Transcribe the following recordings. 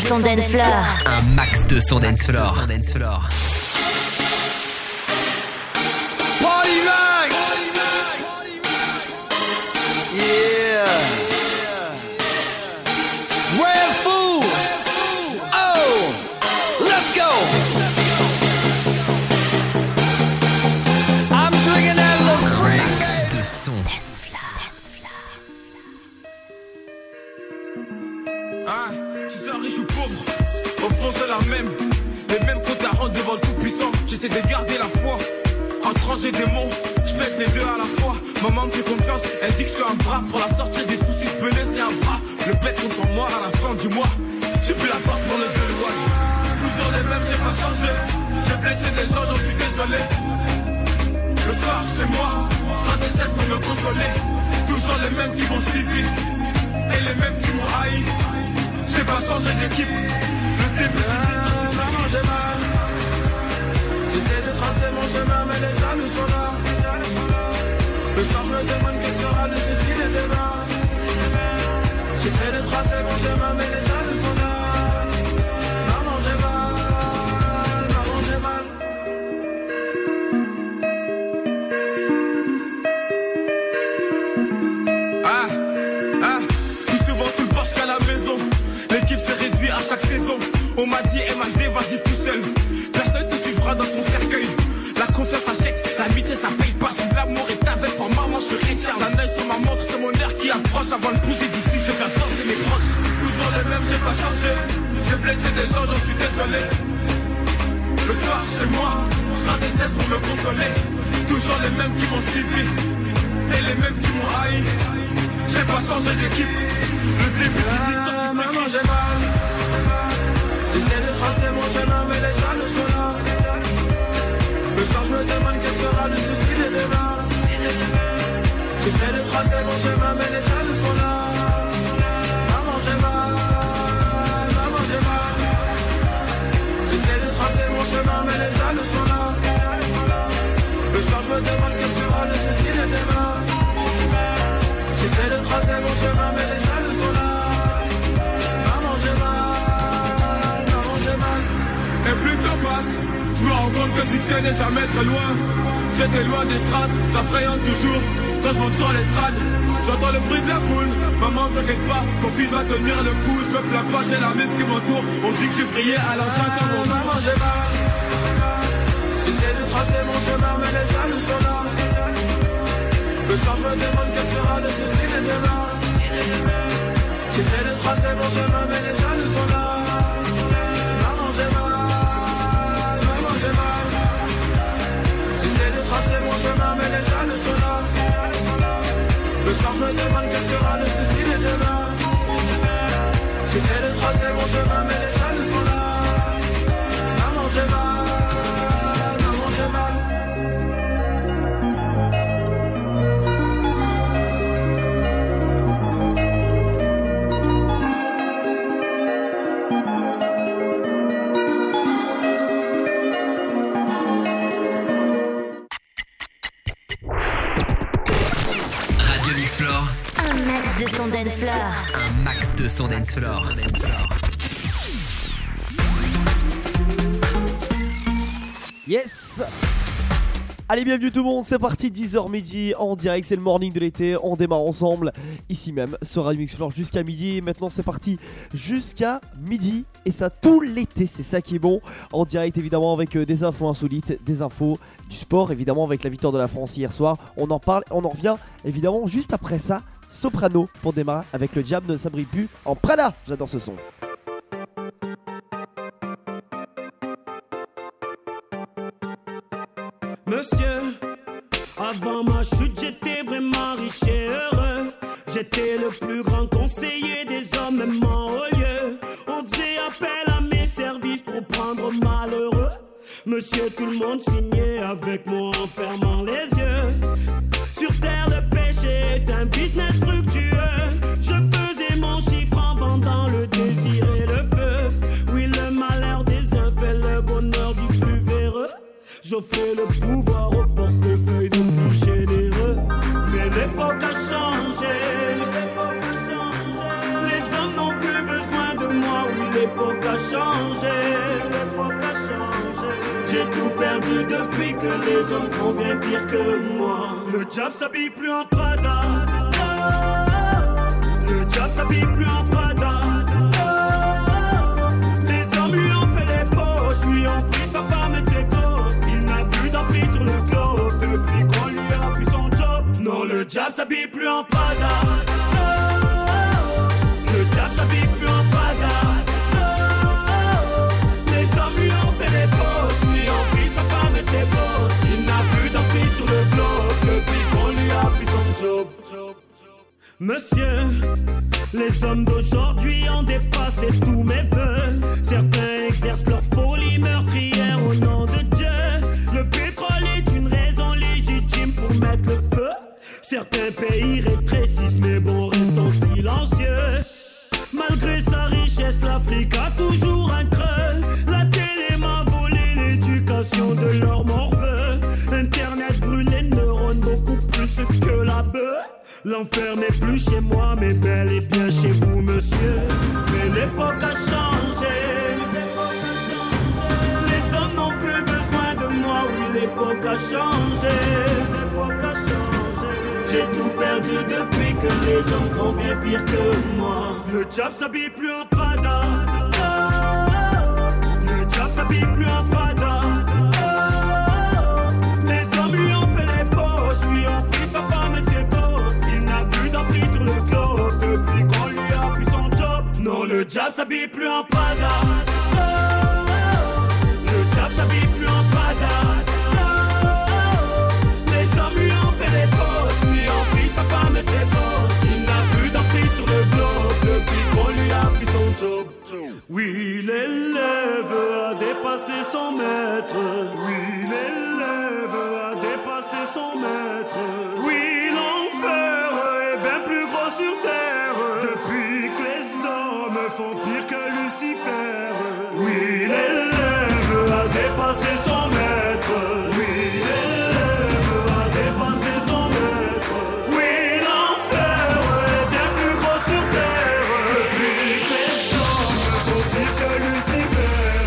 son dance floor. Un max de son dance floor. Party rock. Yeah. Red fool. Oh, let's go. I'm drinking that little creek. Max de son. Ah, tu sois riche ou pauvre, au fond c'est la même. Les mêmes comptes à rendre devant le tout-puissant. J'essaie de garder la foi. Entre anges et démons, je pète les deux à la fois. Maman me fait confiance, elle dit que je suis un bras. Pour la sortie des soucis, je peux laisser un bras. Le pète contre son moi à la fin du mois. J'ai plus la force pour le déloigner. Toujours les mêmes, j'ai pas changé. J'ai blessé des gens, j'en suis désolé. Le soir chez moi, je prends des cesses pour me consoler. Toujours les mêmes qui m'ont suivi et les mêmes qui m'ont haï. J'ai pas changé d'équipe. Le début du business, maman j'ai mal. J'essaie de tracer mon chemin mais les jaloux sont là. Le soir je me demande quel sera le souci de demain. J'essaie de tracer mon chemin mais les jaloux sont là. Maman j'ai mal, maman j'ai mal. Plus souvent sous le porche qu'à la maison. L'équipe s'est réduite à chaque saison. On m'a dit MHD vas-y tout seul. Personne te suivra dans ton cercueil. La confiance achète, l'amitié ça paye pas. Si l'amour est avec pour maman je suis Richard. Un œil sur ma montre, c'est mon air qui approche. Avant de bouger d'ici, je vais faire danser mes proches. Toujours les mêmes, j'ai pas changé. J'ai blessé des gens, j'en suis désolé. Le soir chez moi, je prends des cesses pour me consoler. Toujours les mêmes qui m'ont suivi et les mêmes qui m'ont haï. J'ai pas changé d'équipe. Le début de l'histoire, maman j'ai mal. J'essaie de tracer mon chemin mais les jaloux sont là. Le soir je me demande quel sera le souci de demain. J'essaie de tracer mon chemin mais les jaloux sont là. Maman j'ai mal, maman j'ai mal. J'essaie de tracer mon chemin mais les jaloux sont là. Le soir je me demande quel sera le souci de demain. J'essaie de tracer mon chemin mais les jaloux sont là. Maman j'ai mal, maman j'ai mal. Et plus le temps passe, je me rends compte que le succès n'est jamais très loin. J'étais loin des strass, j'appréhende toujours. Quand je monte sur l'estrade, j'entends le bruit de la foule. Maman t'inquiète pas, ton fils va tenir le coup. Je me plains pas, j'ai la meuf qui m'entoure. On dit que j'ai prié à l'ancien temps. Mon maman j'ai mal. J'essaie de tracer mon chemin mais les jaloux sont là. Le soir je me demande quel sera le souci de demain. J'essaie de tracer mon chemin mais les jaloux sont là. Maman j'ai mal, maman j'ai mal. J'essaie de tracer mon chemin mais les jaloux sont là. Le soir je me demande quel sera le souci de demain. J'essaie de tracer mon chemin mais les jaloux sont là. Maman j'ai mal, maman j'ai mal. Un max de son dance floor. Un max de son dance floor. Yes. Allez, bienvenue tout le monde, c'est parti, 10h midi en direct, c'est le morning de l'été, on démarre ensemble ici même sur Radio Mix Floor jusqu'à midi. Maintenant c'est parti jusqu'à midi et ça tout l'été, c'est ça qui est bon. En direct évidemment avec des infos insolites, des infos du sport évidemment avec la victoire de la France hier soir. On en parle, on en revient évidemment juste après ça. Soprano pour démarrer avec le jam de Sabri Pu en Prada, j'adore ce son. Monsieur, avant ma chute, j'étais vraiment riche et heureux. J'étais le plus grand conseiller des hommes, même en haut lieu. On faisait appel à mes services pour prendre malheureux. Monsieur, tout le monde signait avec moi en fermant les yeux. Sur terre, le péché est un business fructueux. Je faisais mon chiffre en vendant le désir et le feu. Oui, le malheur des uns fait le bonheur du plus véreux. J'offrais le pouvoir au portefeuille de plus généreux. Mais l'époque a changé. Les hommes n'ont plus besoin de moi. Oui, l'époque a changé. L'époque a changé. J'ai tout perdu depuis que les hommes font bien pire que moi. Le diable s'habille plus en Prada. Le diable s'habille plus en Prada. Les hommes lui ont fait les poches, lui ont pris sa femme et ses gosses. Il n'a plus d'emprise sur le globe depuis qu'on lui a pris son job. Non, le diable s'habille plus en Prada. Le diable s'habille plus en Prada. Les hommes lui ont fait les poches, lui ont pris sa femme et ses gosses. Il n'a plus d'emprise sur le globe depuis qu'on lui a pris son job. Monsieur, les hommes d'aujourd'hui ont dépassé tous mes vœux. Certains exercent leur folie meurtrière au nom de Dieu. Le pétrole est une raison légitime pour mettre le feu. Certains pays rétrécissent mais bon, restons silencieux. Malgré sa richesse, l'Afrique a toujours un creux. La télé m'a volé l'éducation de leurs morveux. Internet brûle les neurones beaucoup plus que la bœuf. L'enfer n'est plus chez moi, mais bel et bien chez vous, monsieur. Mais l'époque a changé. Les hommes n'ont plus besoin de moi, oui, l'époque a changé. L'époque a changé. J'ai tout perdu depuis que les hommes font bien pire que moi. Le diable s'habille plus en Prada. Le diable s'habille plus en Prada. Les hommes lui ont fait les poches, lui ont pris sa femme et ses gosses. Il n'a plus d'emprise sur le globe depuis qu'on lui a pris son job. Non, le diable s'habille plus en Prada. Le diable s'habille plus en Prada. Les hommes lui ont fait les poches, lui ont pris sa femme et ses gosses. Il n'a plus d'emprise sur le globe depuis qu'on lui a pris son job. Oui, l'élève a dépassé son maître. Oui, l'élève a dépassé son maître. Oui, l'enfer est bien plus gros sur terre depuis que les hommes font pire que Lucifer. Oui, l'élève a dépassé son maître. Oui, l'élève a dépassé son maître. Oui, l'enfer est bien plus gros sur terre depuis que les hommes font pire que Lucifer.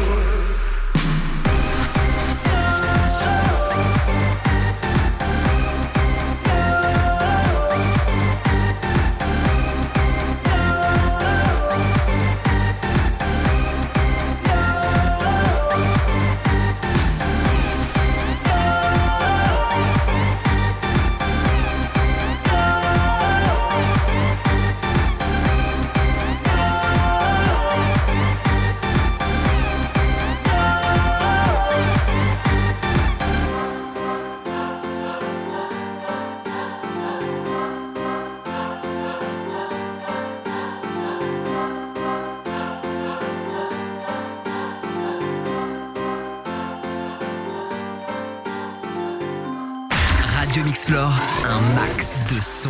Radio Mixflore, un max de son.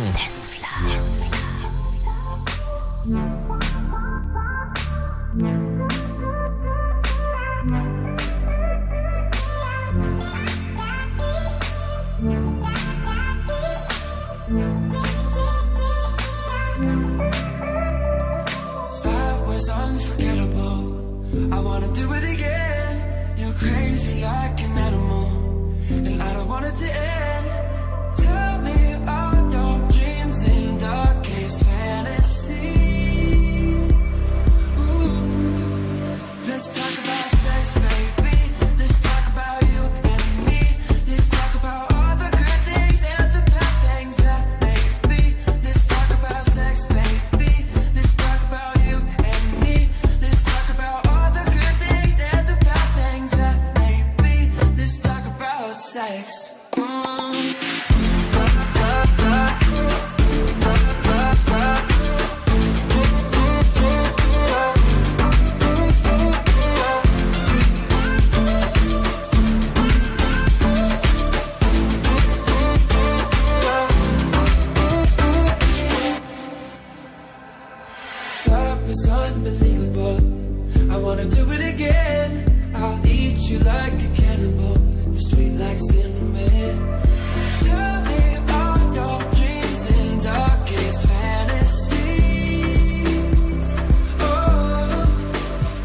That was unforgettable. I wanna do it again. You're crazy like an animal, and I don't want it to end. Tell me all your dreams and darkest fantasies. Ooh. Let's talk about sex, baby. Let's talk about you and me. Let's talk about all the good things and the bad things that may be. Let's talk about sex, baby. Let's talk about you and me. Let's talk about all the good things and the bad things that may be. Let's talk about sex. That was unbelievable. I wanna do it again. I'll eat you like a cannibal. You're sweet like cinnamon. Tell me all your dreams and darkest fantasies. Oh,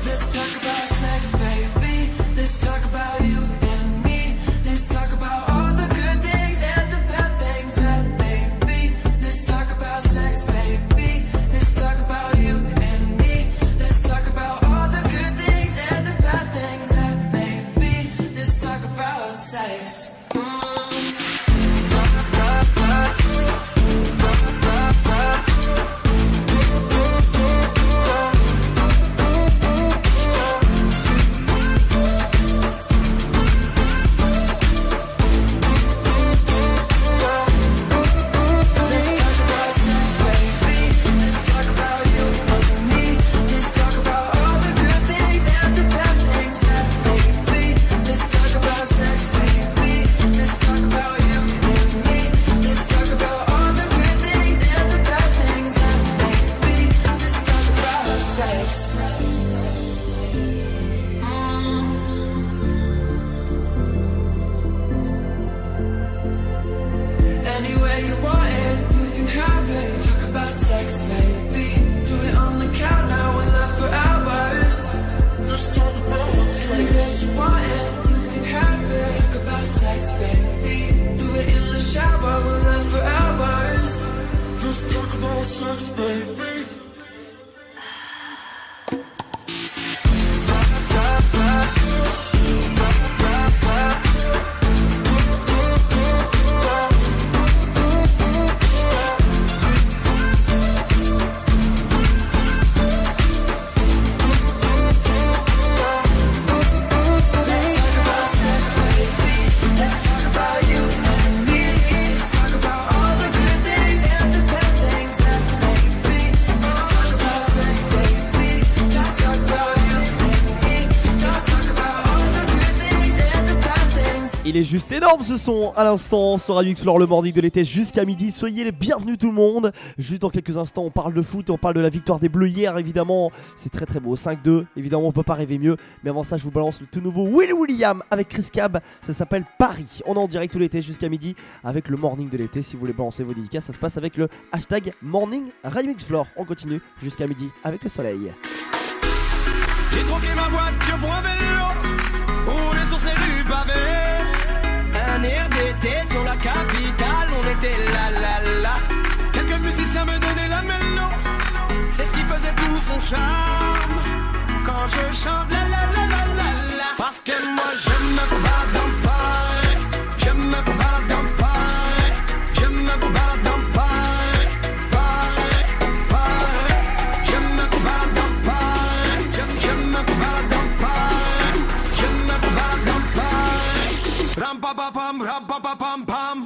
sex, baby. Il est juste énorme ce son à l'instant sur Radio X-Flore, le morning de l'été jusqu'à midi. Soyez les bienvenus tout le monde. Juste dans quelques instants on parle de foot, on parle de la victoire des Bleus hier évidemment. C'est très très beau, 5-2, évidemment on peut pas rêver mieux. Mais avant ça je vous balance le tout nouveau Will William avec Chris Cab. Ça s'appelle Paris. On est en direct tout l'été jusqu'à midi avec le morning de l'été. Si vous voulez balancer vos dédicaces, ça se passe avec le hashtag morning Radio X-Flore. On continue jusqu'à midi avec le soleil. J'ai troqué ma voiture pour un vélo, roulé sur ces rues pavées. Un air d'été sur la capitale, on était là. Quelques musiciens me donnaient la mélo, c'est ce qui faisait tout son charme. Quand je chante la. Parce que moi je me balade dans Paris, je me balade dans Paris, je me balade dans Paris, Paris. Je me balade dans Paris, je me balade dans Paris, je me balade dans Paris. Ram pa pa pam, ram pa pa pam pam.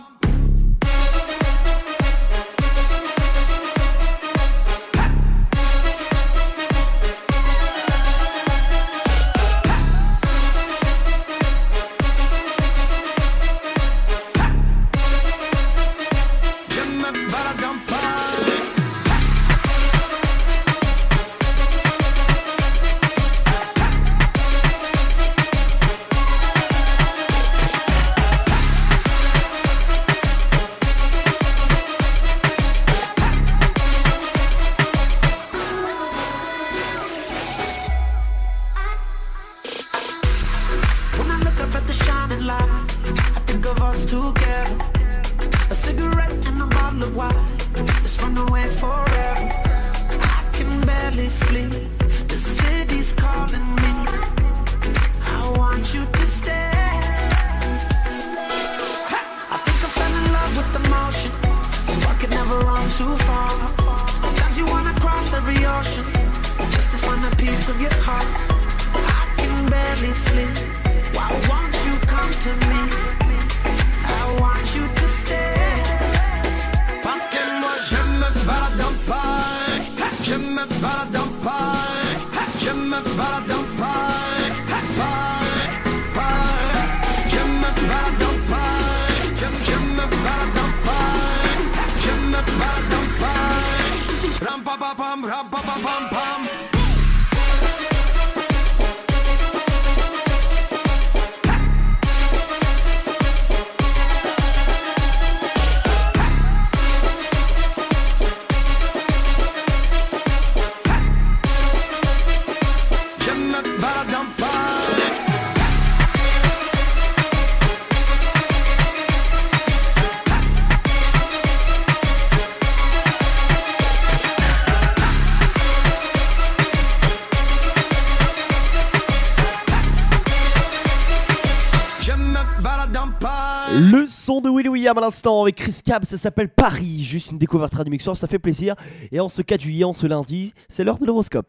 Le son de Will William à l'instant avec Chris Cab, ça s'appelle Paris. Juste une découverte Radio Mixeur, ça fait plaisir. Et en ce 4 juillet, en ce lundi, c'est l'heure de l'horoscope.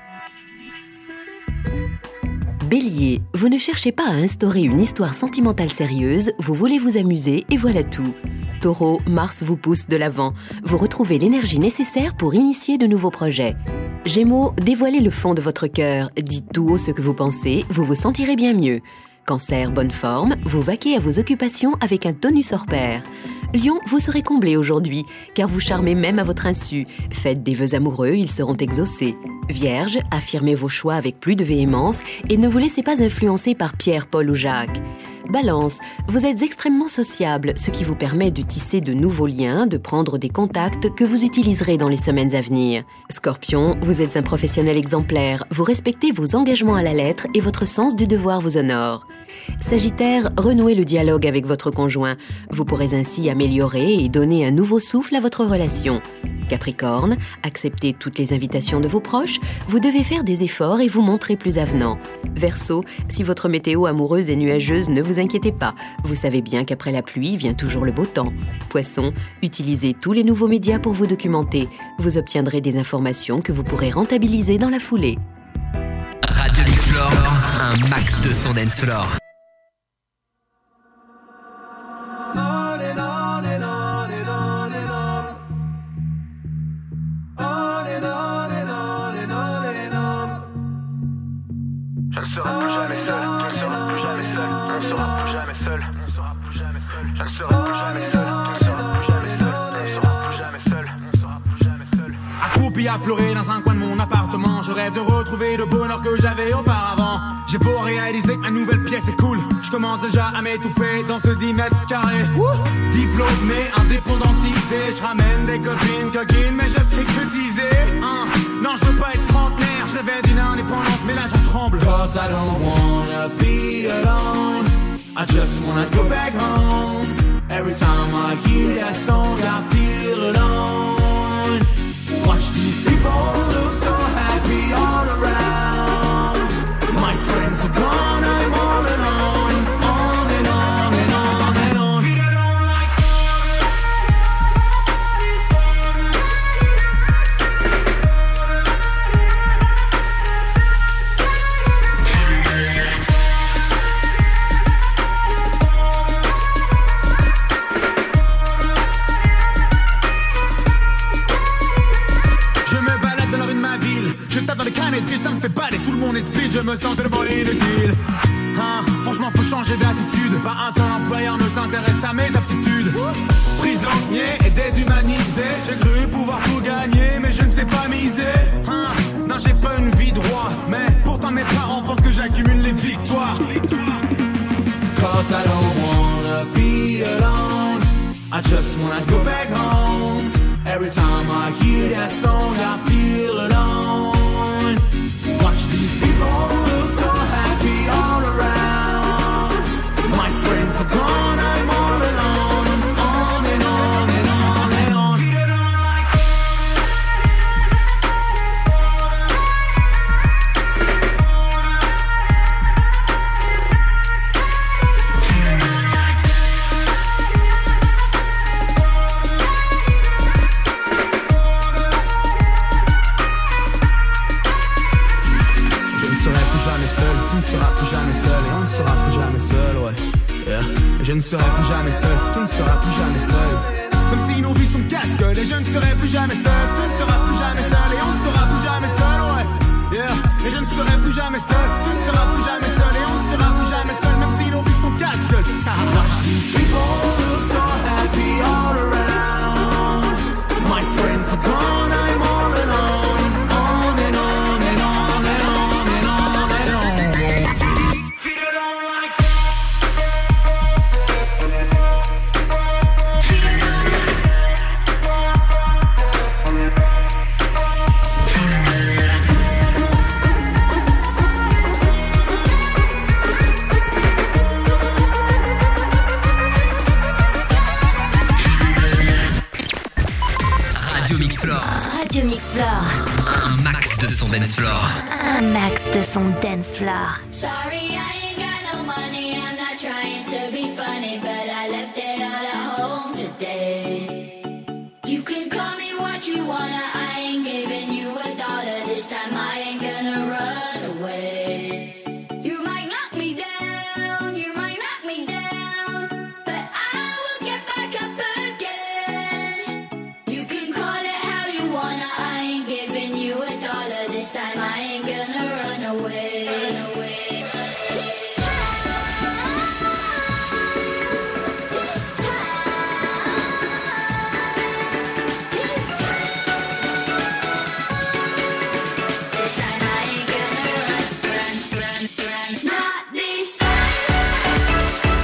Bélier, vous ne cherchez pas à instaurer une histoire sentimentale sérieuse, vous voulez vous amuser et voilà tout. Taureau, Mars vous pousse de l'avant. Vous retrouvez l'énergie nécessaire pour initier de nouveaux projets. Gémeaux, dévoilez le fond de votre cœur. Dites tout haut ce que vous pensez, vous vous sentirez bien mieux. Cancer, bonne forme, vous vaquez à vos occupations avec un tonus hors pair. Lion, vous serez comblé aujourd'hui, car vous charmez même à votre insu. Faites des vœux amoureux, ils seront exaucés. Vierge, affirmez vos choix avec plus de véhémence et ne vous laissez pas influencer par Pierre, Paul ou Jacques. Balance, vous êtes extrêmement sociable, ce qui vous permet de tisser de nouveaux liens, de prendre des contacts que vous utiliserez dans les semaines à venir. Scorpion, vous êtes un professionnel exemplaire, vous respectez vos engagements à la lettre et votre sens du devoir vous honore. Sagittaire, renouez le dialogue avec votre conjoint. Vous pourrez ainsi améliorer et donner un nouveau souffle à votre relation. Capricorne, acceptez toutes les invitations de vos proches, vous devez faire des efforts et vous montrer plus avenant. Verseau, si votre météo amoureuse est nuageuse, ne vous inquiétez pas. Vous savez bien qu'après la pluie vient toujours le beau temps. Poisson, utilisez tous les nouveaux médias pour vous documenter. Vous obtiendrez des informations que vous pourrez rentabiliser dans la foulée. Radio Mix Floor, un max de son dance floor. Je ne serai plus jamais seul, je ne serai plus jamais seul, on ne sera plus jamais seul. Je ne serai plus jamais seul, je ne serai plus jamais seul, on ne sera plus jamais seul. Accroupi à pleurer dans un coin de mon appartement, je rêve de retrouver le bonheur que j'avais auparavant. J'ai beau réaliser que ma nouvelle pièce est cool, je commence déjà à m'étouffer dans ce 10 mètres carrés. Diplômé, indépendantisé, je ramène des copines coquines, mais je fais que teaser. Non, je veux pas être trentenaire, je rêvais d'une indépendance, mais là je tremble. Cause I don't wanna be alone, I just wanna go back home. Every time I hear that song, I feel alone. Watch these people look so happy all around. My friends are gone, I'm all alone. On and on and on and on. If you don't like dans les canettes vides, ça me fait baler, tout le monde est speed, je me sens tellement inutile. Franchement faut changer d'attitude, pas un seul employeur ne s'intéresse à mes aptitudes. Prisonnier et déshumanisé, j'ai cru pouvoir tout gagner, mais je ne sais pas miser. Non, j'ai pas une vie de roi, mais pourtant mes parents pensent que j'accumule les victoires. Cause I don't wanna be alone, I just wanna go back home. Every time I hear that song, I feel alone. Watch these people look so happy all around. My friends are gone, I'm all alone. On and on and on and on. If you don't like jamais seul et on ne sera plus jamais seul, ouais. Yeah. Et je ne serai plus jamais seul, tu ne seras plus jamais seul. Même si nos vies sont casse-gueule et je ne serai plus jamais seul, tu ne seras plus jamais seul et on ne sera plus jamais seul, ouais. Yeah. Et je ne serai plus jamais seul, tu ne seras plus jamais seul et on ne sera plus jamais seul, même si nos vies sont casse-gueule. Watch these people look so happy all around. My friends are gone, I'm all alone. On and on and on and on and on and on. Radio Mix Floor. Un max de son dance floor. Un max de son dance floor. Sorry, I ain't got no money. I'm not trying to be funny, but I left it all at home today. You can call me what you wanna. I ain't giving you $1 this time. I ain't gonna run away. You might knock me down, you might knock me down, but I will get back up again. You can call it how you wanna. I ain't giving you $1 this time. I ain't gonna run away. This time, this time, this time I ain't gonna run. Not this time.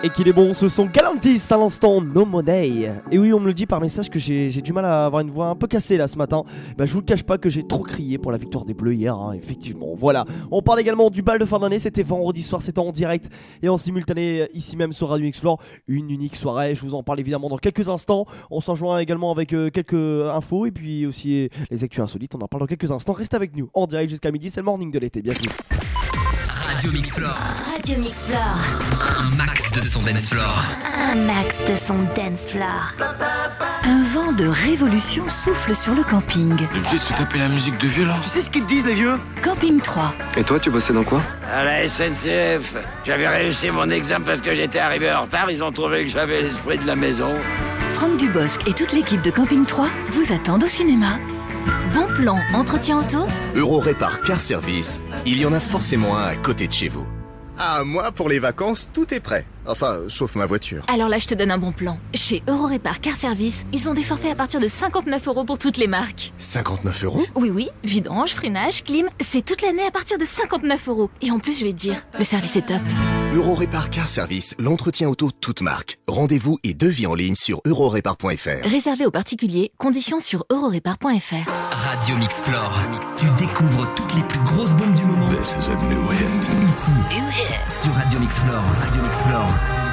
Et qu'il est bon, ce sont Galantis à l'instant, No Money. Et oui, on me le dit par message que j'ai du mal à avoir une voix un peu cassée là ce matin. Bah, je vous le cache pas que j'ai trop crié pour la victoire des Bleus hier, hein, effectivement. Voilà, on parle également du bal de fin d'année, c'était vendredi soir, c'était en direct et en simultané ici même sur Radio Mix-Floor. Une unique soirée, je vous en parle évidemment dans quelques instants. On s'en joint également avec quelques infos et puis aussi les actus insolites, on en parle dans quelques instants. Reste avec nous en direct jusqu'à midi, c'est le morning de l'été, bienvenue. Radio Mix-Floor, Radio Mix-Floor. un max de son dance floor. Un max de son dance floor. Un vent de révolution souffle sur le camping. T'es obligé de se taper la musique de vieux là. Tu sais ce qu'ils te disent les vieux? Camping 3. Et toi, tu bossais dans quoi? À la SNCF. J'avais réussi mon examen parce que j'étais arrivé en retard. Ils ont trouvé que j'avais l'esprit de la maison. Franck Dubosc et toute l'équipe de Camping 3 vous attendent au cinéma. Bon plan, entretien auto? Eurorépar Car Service, il y en a forcément un à côté de chez vous. Ah, moi, pour les vacances, tout est prêt. Enfin, sauf ma voiture. Alors là, je te donne un bon plan. Chez Eurorépar Car Service, ils ont des forfaits à partir de 59 € pour toutes les marques. 59 €? Oui, vidange, freinage, clim, c'est toute l'année à partir de 59 €. Et en plus, je vais te dire, le service est top. Eurorépar Car Service, l'entretien auto toute marque. Rendez-vous et devis en ligne sur eurorépar.fr. Réservé aux particuliers, conditions sur eurorépar.fr. Radio Mix-Floor, tu découvres toutes les plus grosses bombes du moment. This is a new hit. Ici, sur Radio Mix-Floor. Radio Mix-Floor.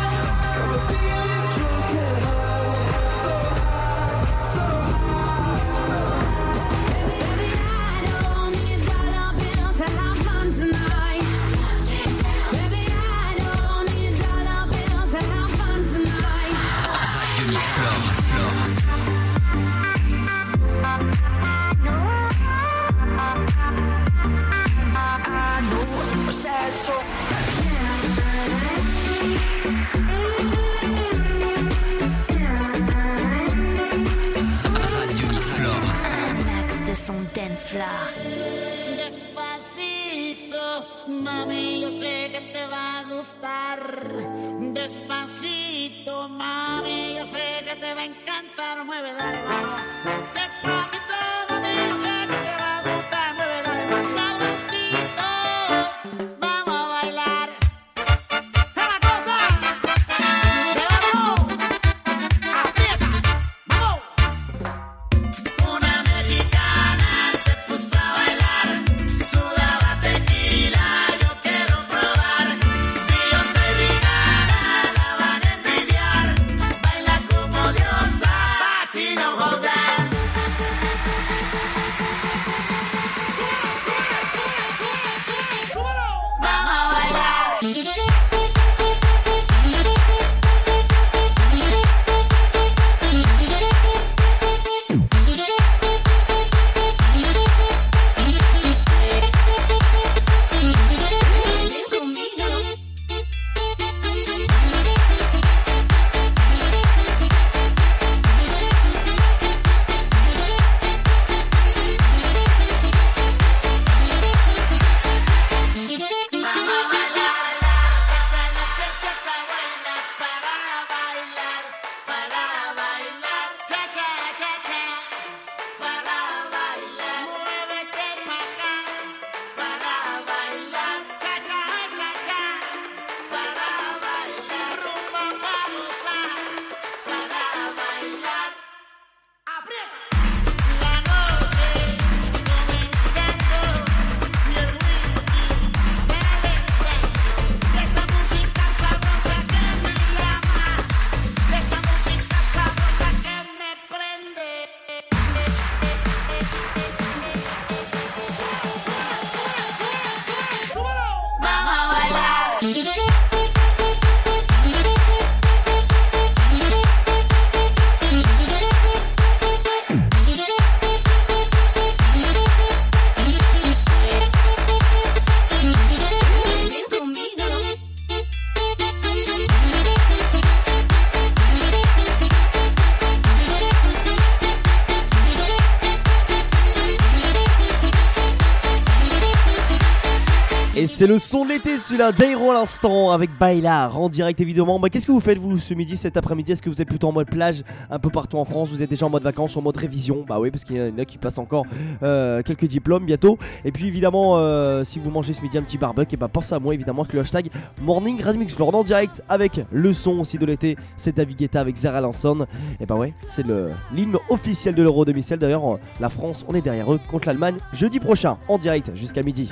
Dance floor. Despacito, mami, yo sé que te va a gustar. Despacito, mami, yo sé que te va a encantar. Mueve, dale, vamos. Despacito, mami, yo sé que te va a gustar. Mueve, dale, más sabrosito. Vamos a bailar. ¡Es la cosa! ¡Debajo! ¡Aprieta! ¡Vamos! Una mexicana se puso a bailar, sudaba tequila, yo quiero probar. Dios se digana, la van a envidiar, baila como diosa, si no jodas. Et c'est le son de l'été celui-là, Dairo à l'instant avec Bailar en direct évidemment. Qu'est-ce que vous faites vous ce midi, cet après-midi? Est-ce que vous êtes plutôt en mode plage un peu partout en France? Vous êtes déjà en mode vacances, en mode révision? Bah oui, parce qu'il y en a qui passent encore quelques diplômes bientôt. Et puis évidemment si vous mangez ce midi un petit barbecue, et bah pensez à moi évidemment avec le hashtag Morning Radio Mix Floor en direct avec le son aussi de l'été. C'est David Guetta avec Zara Larsson. Et bah ouais, c'est l'hymne officiel de l'Euro 2016. D'ailleurs la France, on est derrière eux contre l'Allemagne jeudi prochain en direct jusqu'à midi.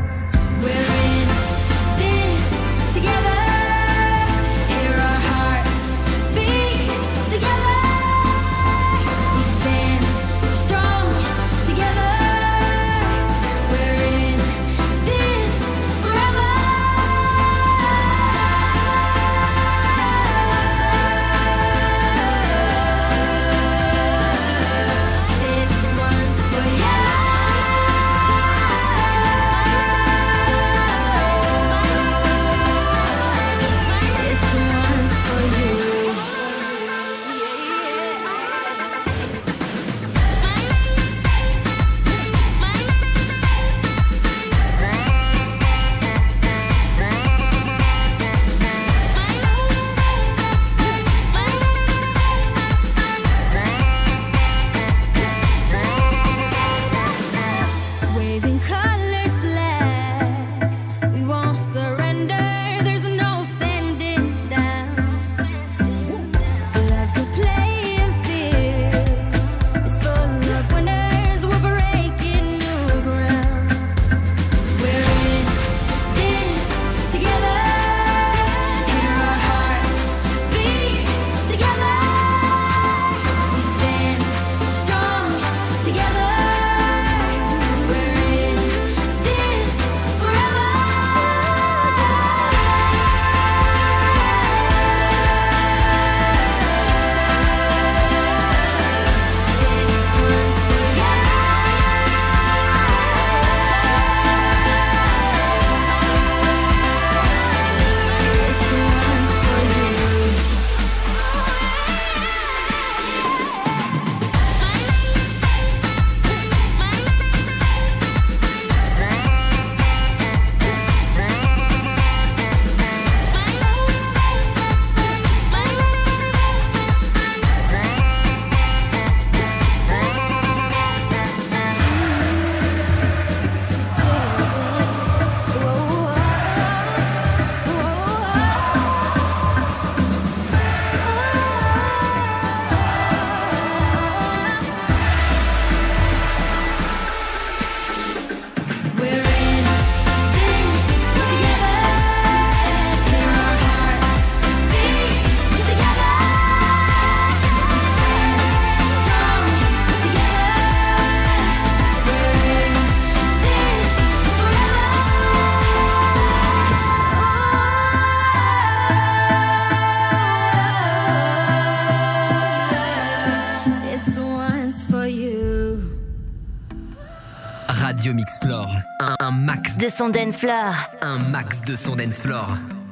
Radio Mix Floor, un max de son dance floor. Un max de son dance floor.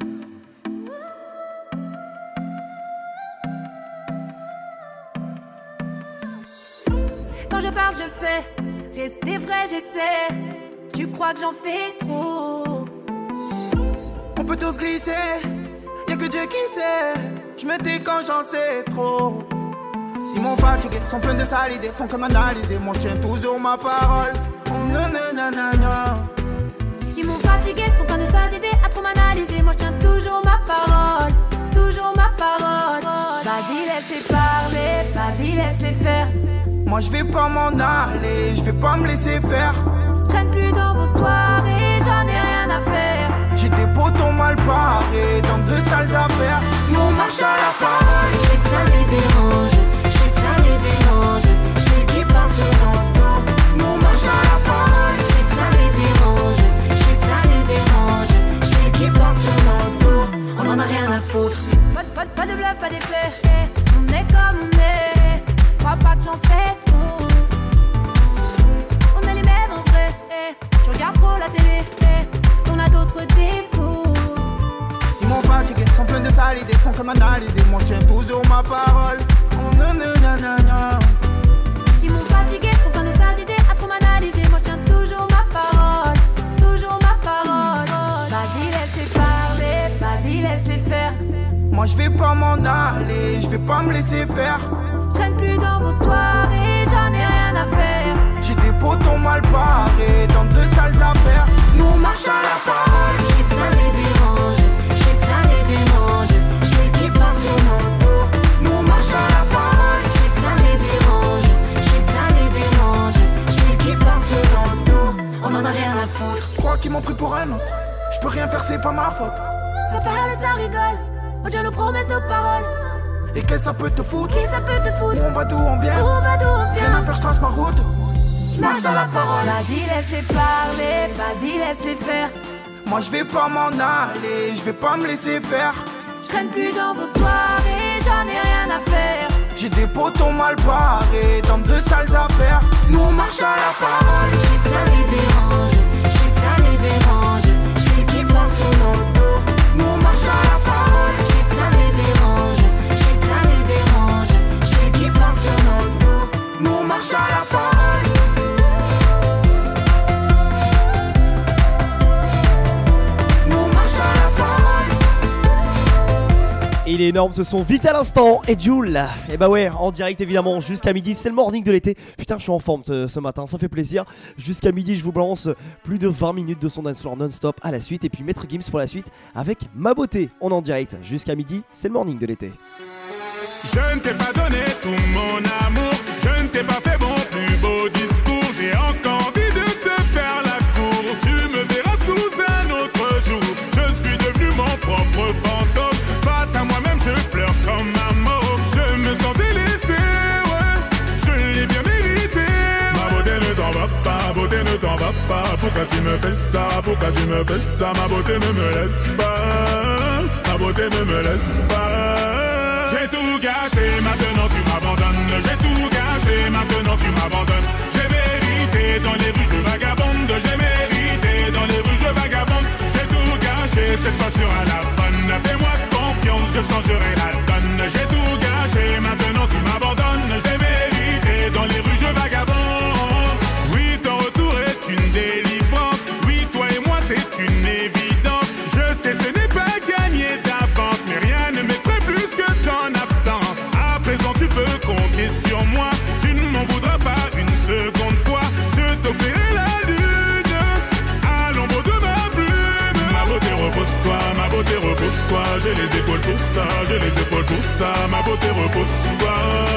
Quand je parle, je fais. Rester vrai, j'essaie. Tu crois que j'en fais trop? On peut tous glisser, y'a que Dieu qui sait. Je me dis quand j'en sais trop. Ils m'ont fatigué, sont pleins de sales idées, font que m'analyser. Moi je tiens toujours ma parole. Oh nanana. Ils m'ont fatigué, sont pleins de sales idées, à trop m'analyser. Moi je tiens toujours ma parole. Toujours ma parole. Vas-y laisse-les parler, vas-y laisse-les faire. Moi je vais pas m'en aller, je vais pas me laisser faire. Je traîne plus dans vos soirées, j'en ai rien à faire. J'ai des potons mal parés dans de sales affaires. Nous on marche à la parole. Je sais que ça les dérange, je sais que ça les dérange. Je sais qu'ils pensent sur notre dos. Nous on marche à la parole. Je sais que ça les dérange, je sais que ça les dérange. Je sais qu'ils pensent sur notre dos. On en a rien à foutre. Pas de bluff, pas d'effet. On est comme on est. Crois pas que j'en fais trop. On est les mêmes en vrai. Tu regardes trop la télé. On a d'autres défauts. Ils m'ont fatigué, sont pleins de sales idées, font que m'analyser. Moi je tiens toujours ma parole. Oh nanana. Ils m'ont fatigué, sont pleins de sales idées, à trop m'analyser. Moi je tiens toujours ma parole. Toujours ma parole. vais pas me laisser faire. Je traîne plus dans vos soirées, j'en ai rien à faire. J'ai des potons mal barrés dans de sales affaires. Nous on marche à la parole. Je sais que ça les dérange, je sais que ça les dérange. Je sais qu'ils pensent sur mon dos. Nous on marche à la parole. Je sais que ça les dérange, je sais que ça les dérange. Je sais qu'ils pensent sur mon dos. On en a rien à foutre. Je crois qu'ils m'ont pris pour un autre. Je peux rien faire, c'est pas ma faute. Ça parle, ça rigole. On tient nos promesses, nos paroles. Et qu'est-ce que ça peut te foutre? Qui ça peut te foutre? Où on va d'où on vient? Où on va d'où on vient? Rien à faire, je trace ma route. Je marche à la parole. Vas-y, laisse-les parler, vas-y, laisse-les faire. Moi je vais pas m'en aller, je vais pas me laisser faire. Je traîne plus dans vos soirées, j'en ai rien à faire. J'ai des potons mal barrés dans de sales affaires. Nous on marche à la parole. Je sais que ça les dérange, je sais que ça les dérange. Je sais qu'ils pensent sur mon dos. Nous on marche à la parole. Je sais que ça les dérange, je sais que ça les dérange. Je sais qu'ils pensent sur mon dos. Nous on marche à la parole. Nous on marche à la parole. Il est énorme ce son, vite à l'instant. Et Jul, et bah ouais, en direct évidemment jusqu'à midi, c'est le morning de l'été. Putain, je suis en forme ce matin, ça fait plaisir. Jusqu'à midi, je vous balance plus de 20 minutes de son dance floor non-stop à la suite. Et puis Maître Gims pour la suite avec Ma Beauté. On est en direct jusqu'à midi, c'est le morning de l'été. Je ne t'ai pas donné tout mon amour, je ne t'ai pas fait mon plus beau discours. J'ai encore envie de te faire la cour. Tu me verras sous un autre jour. Je suis devenu mon propre fantôme. Face à moi-même je pleure comme un mort. Je me sens délaissé, ouais, je l'ai bien mérité. Ma beauté ne t'en va pas, beauté ne t'en va pas. Pourquoi tu me fais ça, pourquoi tu me fais ça? Ma beauté ne me laisse pas, ma beauté ne me laisse pas. J'ai tout gâché, maintenant tu m'abandonnes. J'ai tout gâché, maintenant tu m'abandonnes. J'ai mérité dans les rues je vagabonde. J'ai mérité dans les rues je vagabonde. J'ai tout gâché, cette fois sera la bonne. Fais-moi confiance, je changerai la donne. J'ai tout gâché, maintenant tu m'abandonnes. J'ai mérité dans les rues je vagabonde. Oui, ton retour est une délivrance. Oui, toi et moi c'est une évidence. Je sais ce n'est pas gagné d'avance, mais rien ne m'effraie plus que ton absence. À présent tu peux compter sur moi. Tu ne m'en voudras pas une seconde fois. Je t'offrirai la lune à l'ombre de ma plume. Ma beauté repose-toi, ma beauté repose-toi. J'ai les épaules pour ça, j'ai les épaules pour ça. Ma beauté repose-toi,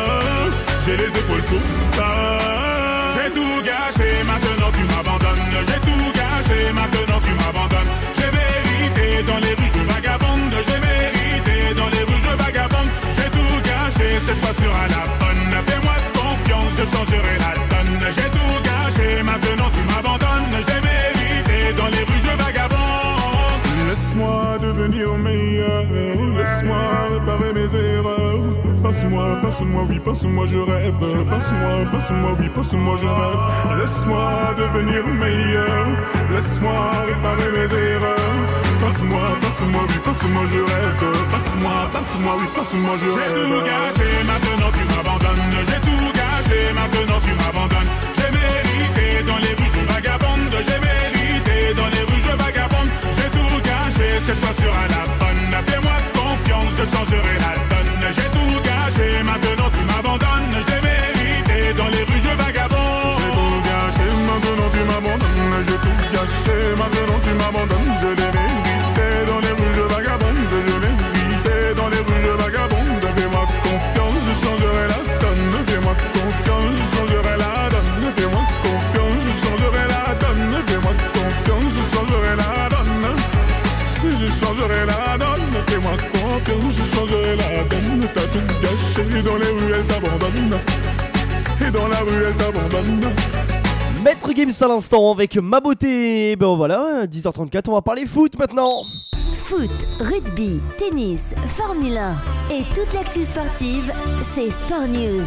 j'ai les épaules pour ça. J'ai tout gâché, maintenant tu m'abandonnes. J'ai tout gâché, maintenant tu m'abandonnes. J'ai mérité dans les rues je vagabonde. J'ai mérité dans les rues je vagabonde. J'ai tout gâché, cette fois sera la bonne. Fais-moi confiance, je changerai la donne. J'ai tout gâché, maintenant tu m'abandonnes. J'ai mérité dans les rues je vagabonde. Laisse-moi devenir meilleur, laisse-moi réparer mes erreurs. Passe-moi, passe-moi, oui, passe-moi, je rêve. Passe-moi, passe-moi, oui, passe-moi, je rêve. Laisse-moi devenir meilleur, laisse-moi réparer mes erreurs. Passe-moi, passe-moi, oui, passe-moi, je rêve. Passe-moi, passe-moi, oui, passe-moi, je rêve. J'ai tout gâché, maintenant tu m'abandonnes. J'ai tout gâché, maintenant tu m'abandonnes. J'ai mérité dans les rues je vagabonde. J'ai mérité dans les rues je vagabonde. J'ai tout gâché, cette fois sera la bonne. Fais-moi confiance, je changerai la donne. J'ai tout gâché, maintenant tu m'abandonnes. J'ai mérité dans les rues je vagabonde. J'ai tout gâché, maintenant tu m'abandonnes. J'ai tout gâché, maintenant tu m'abandonnes. Je l'ai mérité dans les rues je vagabonde. Je l'ai mérité dans les rues je vagabonde. Fais-moi confiance, je changerai la donne. Fais-moi confiance, je changerai la donne. Fais-moi confiance, je changerai la donne. Fais-moi confiance, je changerai la donne. Je changerai la donne. Fais-moi confiance, je changerai la donne. T'as tout gâché, dans les rues elle t'abandonne. Et dans la rue elle t'abandonne. Maître Gims à l'instant avec Ma Beauté. Ben voilà, 10h34, on va parler foot maintenant. Foot, rugby, tennis, Formule 1 et toute l'actu sportive, c'est Sport News.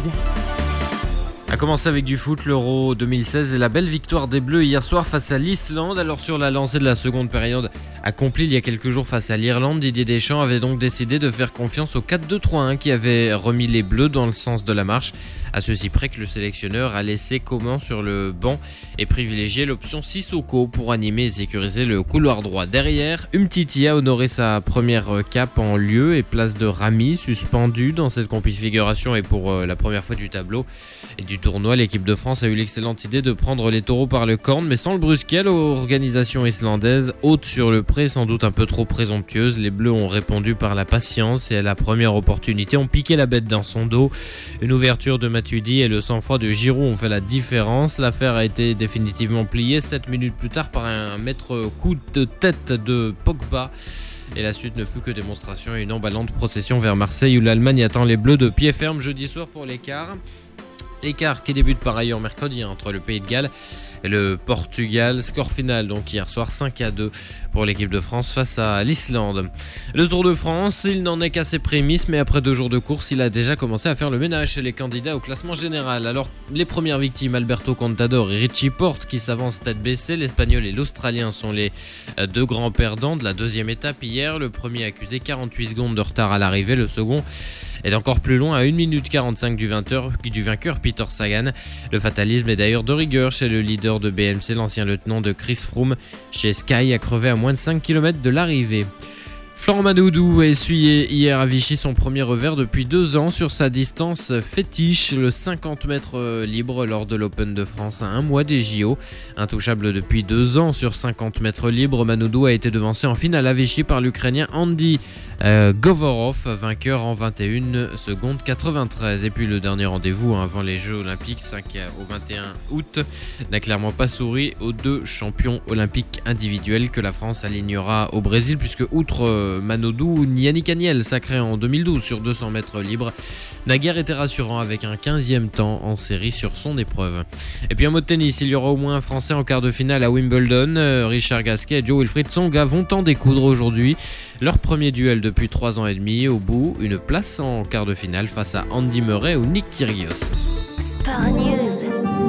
A commencer avec du foot, l'Euro 2016 et la belle victoire des Bleus hier soir face à l'Islande. Alors sur la lancée de la seconde période, accompli il y a quelques jours face à l'Irlande, Didier Deschamps avait donc décidé de faire confiance au 4-2-3-1 qui avait remis les Bleus dans le sens de la marche. À ceci près que le sélectionneur a laissé Coman sur le banc et privilégié l'option Sissoko pour animer et sécuriser le couloir droit. Derrière, Umtiti a honoré sa première cape en lieu et place de Rami, suspendu dans cette configuration et pour la première fois du tableau et du tournoi. L'équipe de France a eu l'excellente idée de prendre les taureaux par le corne, mais sans le brusquer. L'organisation islandaise, haute sur le pré, sans doute un peu trop présomptueuse. Les Bleus ont répondu par la patience et à la première opportunité ont piqué la bête dans son dos. Une ouverture de Matuidi et le sang-froid de Giroud ont fait la différence. L'affaire a été définitivement pliée 7 minutes plus tard par un maître coup de tête de Pogba. Et la suite ne fut que démonstration et une emballante procession vers Marseille où l'Allemagne attend les Bleus de pied ferme jeudi soir pour l'écart. Écart qui débute par ailleurs mercredi entre le Pays de Galles et le Portugal. Score final donc hier soir 5-2 pour l'équipe de France face à l'Islande. Le Tour de France, il n'en est qu'à ses prémices, mais après 2 jours de course, il a déjà commencé à faire le ménage chez les candidats au classement général. Alors les premières victimes, Alberto Contador et Richie Porte qui s'avancent tête baissée. L'Espagnol et l'Australien sont les 2 grands perdants de la deuxième étape hier. Le premier accusé 48 secondes de retard à l'arrivée, le second est encore plus loin à 1 minute 45 du vainqueur Peter Sagan. Le fatalisme est d'ailleurs de rigueur chez le leader de BMC, l'ancien lieutenant de Chris Froome chez Sky, a crevé à moins de 5 km de l'arrivée. Florent Manodou a essuyé hier à Vichy son premier revers depuis 2 ans sur sa distance fétiche, le 50 mètres libre lors de l'Open de France à 1 mois des JO. Intouchable depuis 2 ans sur 50 mètres libre, Manodou a été devancé en finale à Vichy par l'Ukrainien Andy Govorov, vainqueur en 21 secondes 93. Et puis le dernier rendez-vous avant les Jeux Olympiques 5 au 21 août n'a clairement pas souri aux 2 champions olympiques individuels que la France alignera au Brésil, puisque outre Manodou, Yannick Agnel, sacré en 2012 sur 200 mètres libres, n'a guère été rassurant avec un 15e temps en série sur son épreuve. Et puis en mode tennis, il y aura au moins un Français en quart de finale à Wimbledon. Richard Gasquet et Jo-Wilfried Tsonga vont en découdre aujourd'hui. Leur premier duel depuis 3 ans et demi. Au bout, une place en quart de finale face à Andy Murray ou Nick Kyrgios. Sport News.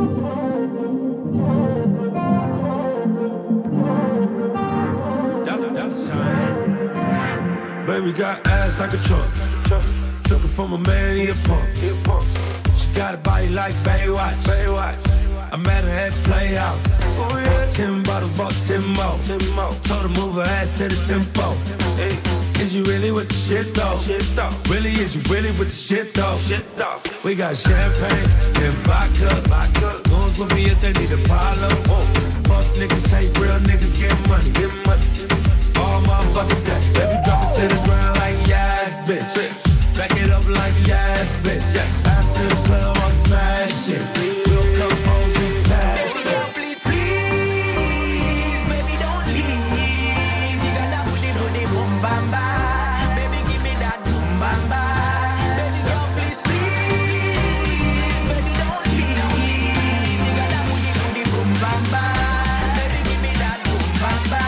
Baby got ass like a truck. Took it from a man, he a punk. She got a body like Baywatch. I met her at Playhouse. 10 bottles, bought 10 more. Told her move her ass to the tempo. Is you really with the shit though? Really, is you really with the shit though? We got champagne and vodka. Goons with me if they need a pile. Fuck niggas, hate real niggas, get money. All motherfuckers that baby drop it to the ground like yes, bitch. Back it up like yes, bitch. After the club, I'll smash it. We'll come home and pass it. Please, please, baby, don't leave. You got that booty, boom, bam, bam. Baby, give me that boom, bam, bam. Baby, girl, please, please, baby, don't leave. You got that booty, boom, bam, bam. Baby, give me that boom, bam, bam.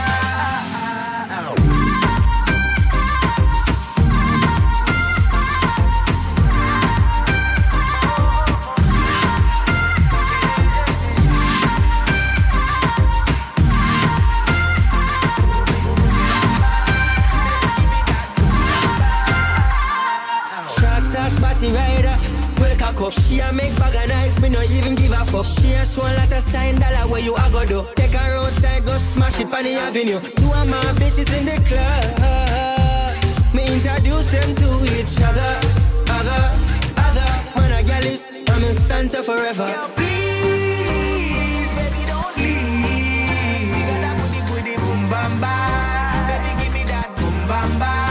Rider, will cock up. She a make bag of nights, me no even give a fuck. She a show a lot of sign dollar where you a go do. Take her outside, go smash it on the avenue. 2 of my bitches in the club. Me introduce them to each other. Other, man a gal is, I'm in stanza forever. Girl, please, baby, don't leave. You got that booty, boom, bam, bam. Baby, give me that boom, bam, bam.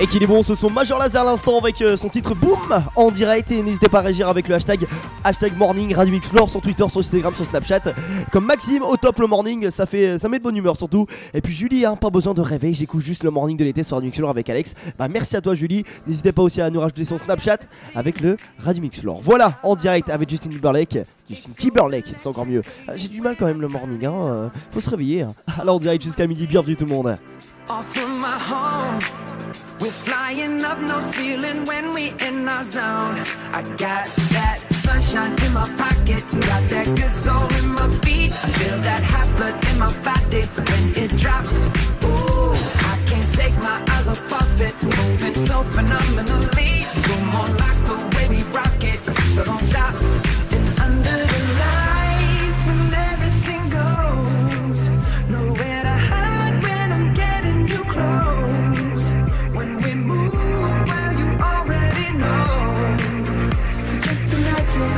Et qu'il est bon, ce son Major Lazer à l'instant avec son titre Boom en direct. Et n'hésitez pas à réagir avec le hashtag morning Radio Mix Floor sur Twitter, sur Instagram, sur Snapchat. Comme Maxime au top le morning, ça met de bonne humeur surtout. Et puis Julie, pas besoin de réveil, j'écoute juste le morning de l'été sur Radio Mix Floor avec Alex. Merci à toi Julie. N'hésitez pas aussi à nous rajouter son Snapchat avec le Radio Mix Floor. Voilà, en direct avec Justin Timberlake, c'est encore mieux. J'ai du mal quand même le morning, faut se réveiller. Alors en direct jusqu'à midi, bienvenue tout le monde. Off from my home, we're flying up no ceiling when we in our zone. I got that sunshine in my pocket, got that good soul in my feet. I feel that hot blood in my body when it drops. Ooh, I can't take my eyes off of it, moving so phenomenally. You're more like the way we rock it, so don't stop. And under the lights when everything goes, nowhere to hide when I'm getting you close. When we move, well you already know. So just imagine,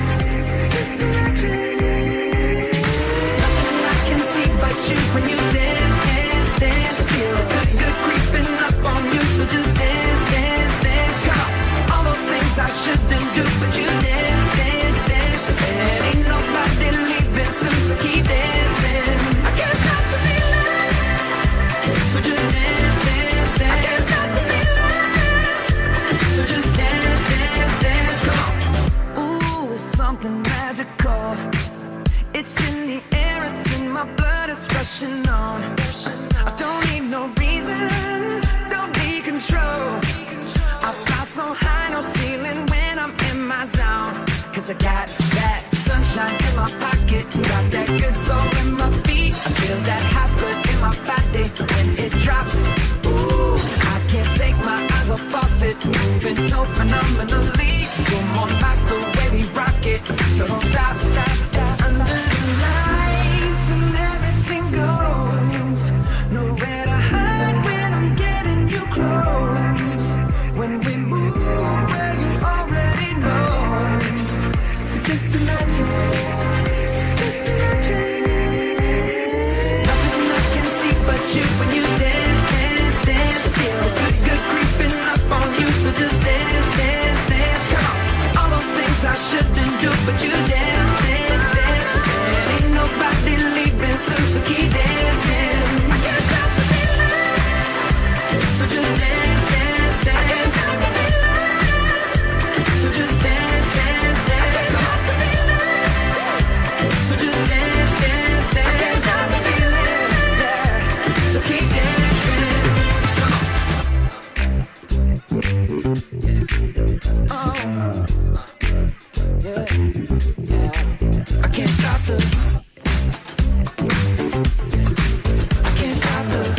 nothing I can see but you when you dance, dance, dance. Feel good creeping up on you, so just dance, dance, dance. Come on, all those things I shouldn't do, but you dance, dance, dance. There ain't nobody leaving soon, so keep dancing. I can't stop the feeling, so just dance, dance, dance. I can't stop the feeling, so just dance, dance, dance. Come on. Ooh, it's something magical. It's in the air, it's in my blood, it's rushing on. I don't need no reason, don't need control. I fly so high, no ceiling when I'm in my zone. Cause I got that sunshine in my pocket, got that good soul in my feet. I feel that hot blood in my body when it drops. Ooh, I can't take my eyes off of it, moving so phenomenally. You're more like the way we rock it, so don't stop. Under the lights when everything goes, nowhere to hide when I'm getting you close. When we move, well you already know. So just imagine, nothing I can see but you when you dance, dance, dance. Feel good creeping up on you, so just dance, dance, dance. Come on, all those things I shouldn't do, but you dance, dance, dance. There ain't nobody leaving soon, so keep dancing. I can't stop the feeling, so just dance, dance, dance. I can't stop the feeling, so just dance, dance, dance. I can't stop the feeling, so just dance, dance, dance. I can't stop the feeling, yeah, so keep dancing. I can't stop the, I can't stop the,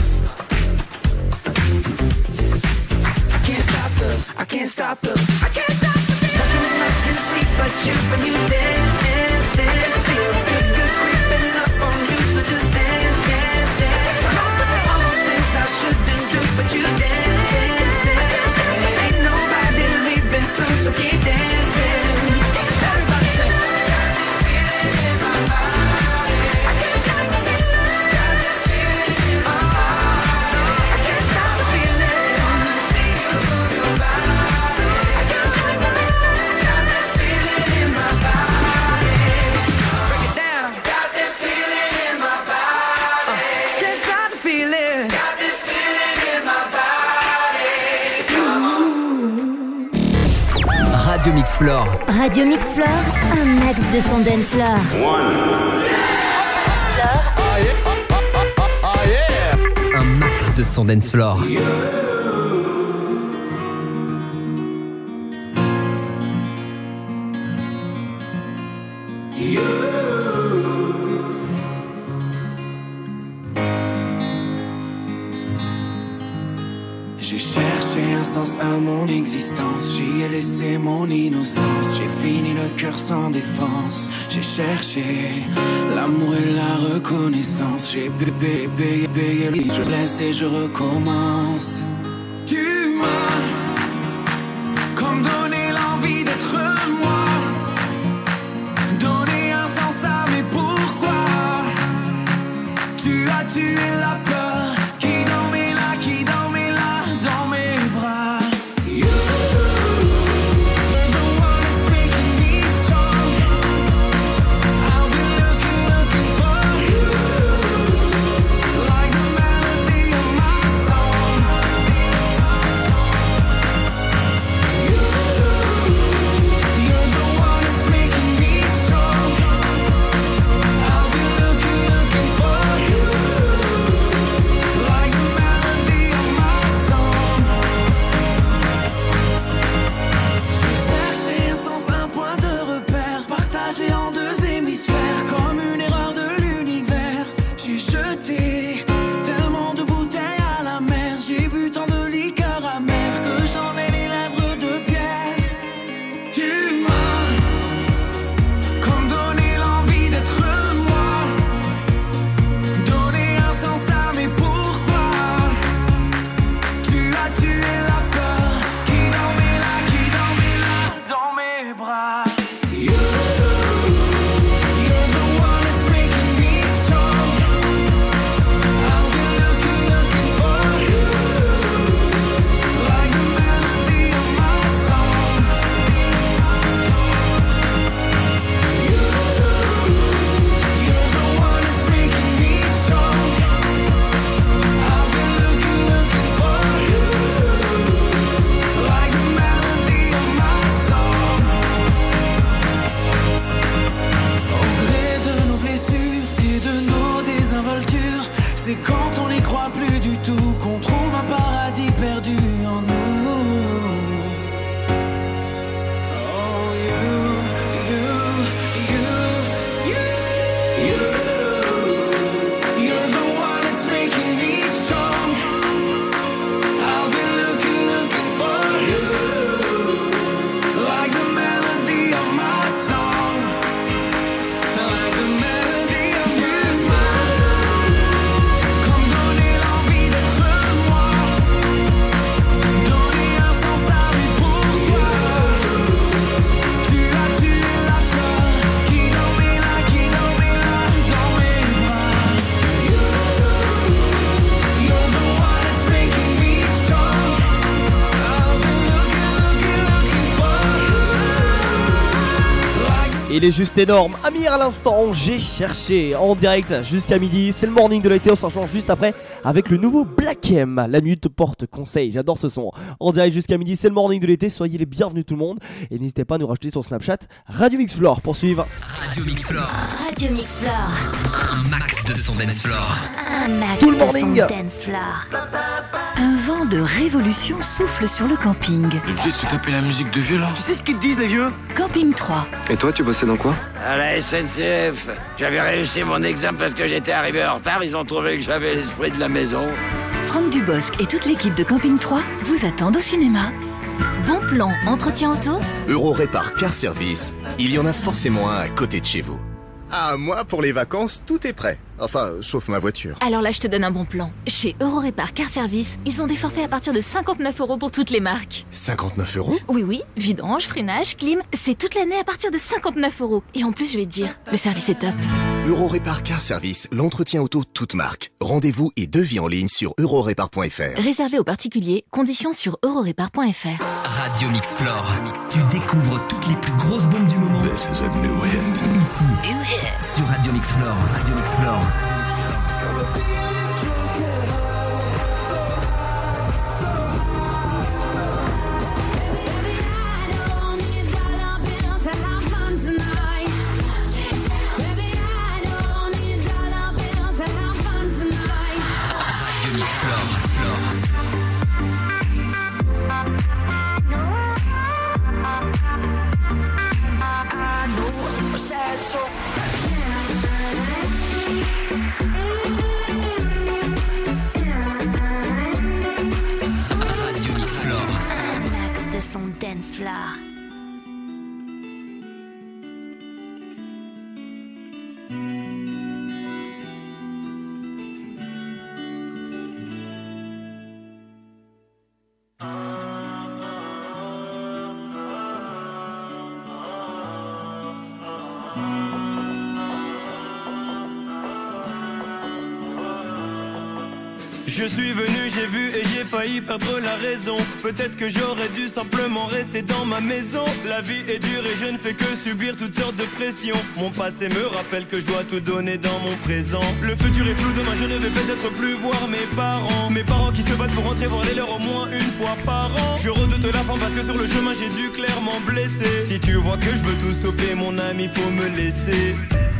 I can't stop the, I can't stop the, I can't stop the feeling. Nothing I can see but you when you dance, dance, dance. Feel good creeping up on you, so just dance, dance, dance. All those things I shouldn't do, but you dance, dance, dance. Ain't nobody leaving soon, so keep dancing. Everybody say, got this feeling in my body. I can't stop the feeling. Got this feeling in my body. I can't stop the feeling. Wanna see you move your body. I can't stop the feeling. Got this feeling in my body. Break it down. Got this feeling in my body. Can't stop the feeling. Got this feeling in my body. Come on. Radio Mix Floor. Radio Mix Floor, un max de son dance floor. Un max de son dance floor. J'ai cherché un sens à mon existence, j'y ai laissé mon innocence. J'ai fini le cœur sans défense. J'ai cherché l'amour et la reconnaissance. J'ai payé, je laisse et je recommence. Tu m'as comme donné l'envie d'être moi, donné un sens à mes pourquoi. Tu as tué la peur qui dormait là, dans mes est juste énorme. Amir à l'instant, j'ai cherché en direct jusqu'à midi. C'est le morning de l'été, on s'en change juste après avec le nouveau Black M. La minute porte conseil, j'adore ce son. En direct jusqu'à midi, c'est le morning de l'été. Soyez les bienvenus tout le monde. Et n'hésitez pas à nous rajouter sur Snapchat Radio Mix Floor pour suivre. Radio Mix Floor. Radio Mix Floor. Un max de son dance floor. Un max Tout le de morning. son dance floor. Un vent de révolution souffle sur le camping. Tu me fais taper la musique de vieux là? Tu sais ce qu'ils te disent les vieux? Camping 3. Et toi, tu bossais dans quoi? À la SNCF. J'avais réussi mon examen parce que j'étais arrivé en retard. Ils ont trouvé que j'avais l'esprit de la maison. Franck Dubosc et toute l'équipe de Camping 3 vous attendent au cinéma. Bon plan, entretien auto? Eurorépar Car Service, il y en a forcément un à côté de chez vous. Ah, moi, pour les vacances, tout est prêt. Enfin, sauf ma voiture. Alors là, je te donne un bon plan. Chez Eurorépar Car Service, ils ont des forfaits à partir de 59 € pour toutes les marques. 59 €? Oui, vidange, freinage, clim, c'est toute l'année à partir de 59 €. Et en plus, je vais te dire, le service est top. Eurorépar Car Service, l'entretien auto toute marque. Rendez-vous et devis en ligne sur eurorépar.fr. Réservé aux particuliers, conditions sur eurorépar.fr. Radio Mix Floor. Tu découvres toutes les plus grosses bombes du moment. This is a new hit. Ici, sur Radio Mix Floor. Radio Mix Floor. Radio Mix Floor. Radio Mix Floor. Un max de son dance floor. Je suis venu, j'ai vu et j'ai failli perdre la raison. Peut-être que j'aurais dû simplement rester dans ma maison. La vie est dure et je ne fais que subir toutes sortes de pressions. Mon passé me rappelle que je dois tout donner dans mon présent. Le futur est flou, demain je ne vais peut-être plus voir mes parents. Mes parents qui se battent pour rentrer voir les leurs au moins une fois par an. Je redoute la fin parce que sur le chemin j'ai dû clairement blesser. Si tu vois que je veux tout stopper mon ami, faut me laisser.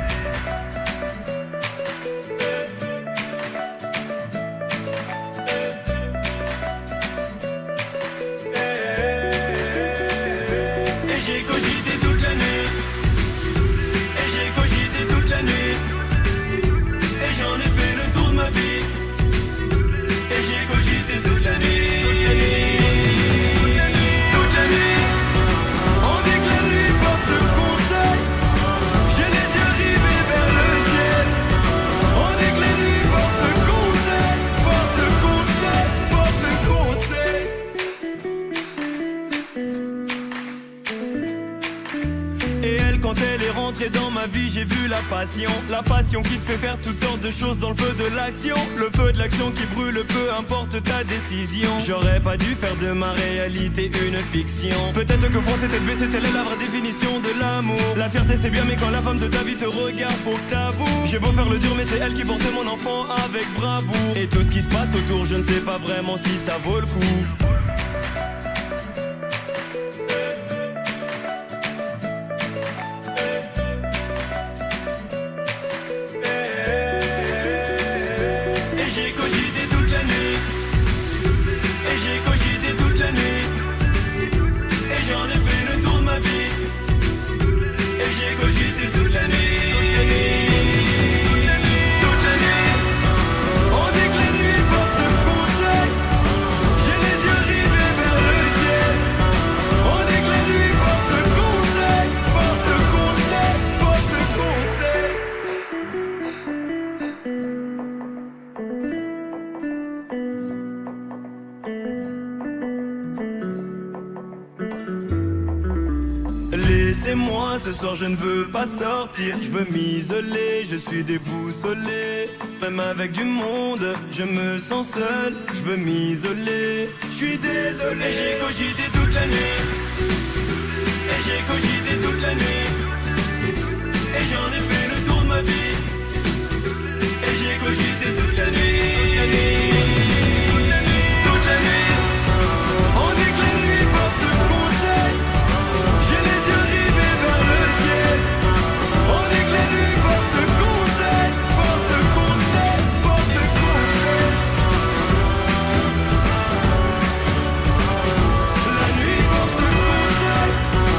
Dans ma vie j'ai vu la passion qui te fait faire toutes sortes de choses dans le feu de l'action. Le feu de l'action qui brûle peu importe ta décision. J'aurais pas dû faire de ma réalité une fiction. Peut-être que foncer tête baissée telle est la vraie définition de l'amour. La fierté c'est bien mais quand la femme de ta vie te regarde faut que t'avoues. J'ai beau faire le dur mais c'est elle qui porte mon enfant avec bravoure. Et tout ce qui se passe autour je ne sais pas vraiment si ça vaut le coup. Laissez-moi, ce soir je ne veux pas sortir. Je veux m'isoler, je suis déboussolé. Même avec du monde, je me sens seul. Je veux m'isoler, je suis désolé. Et j'ai cogité toute la nuit. Et j'ai cogité toute la nuit. j'en ai fait le tour de ma vie. Et j'ai cogité toute la nuit. Toute la nuit. On dit que la nuit porte conseil. J'ai les yeux rivés vers le ciel. On dit que la nuit porte conseil. Porte conseil, porte conseil. La nuit porte conseil.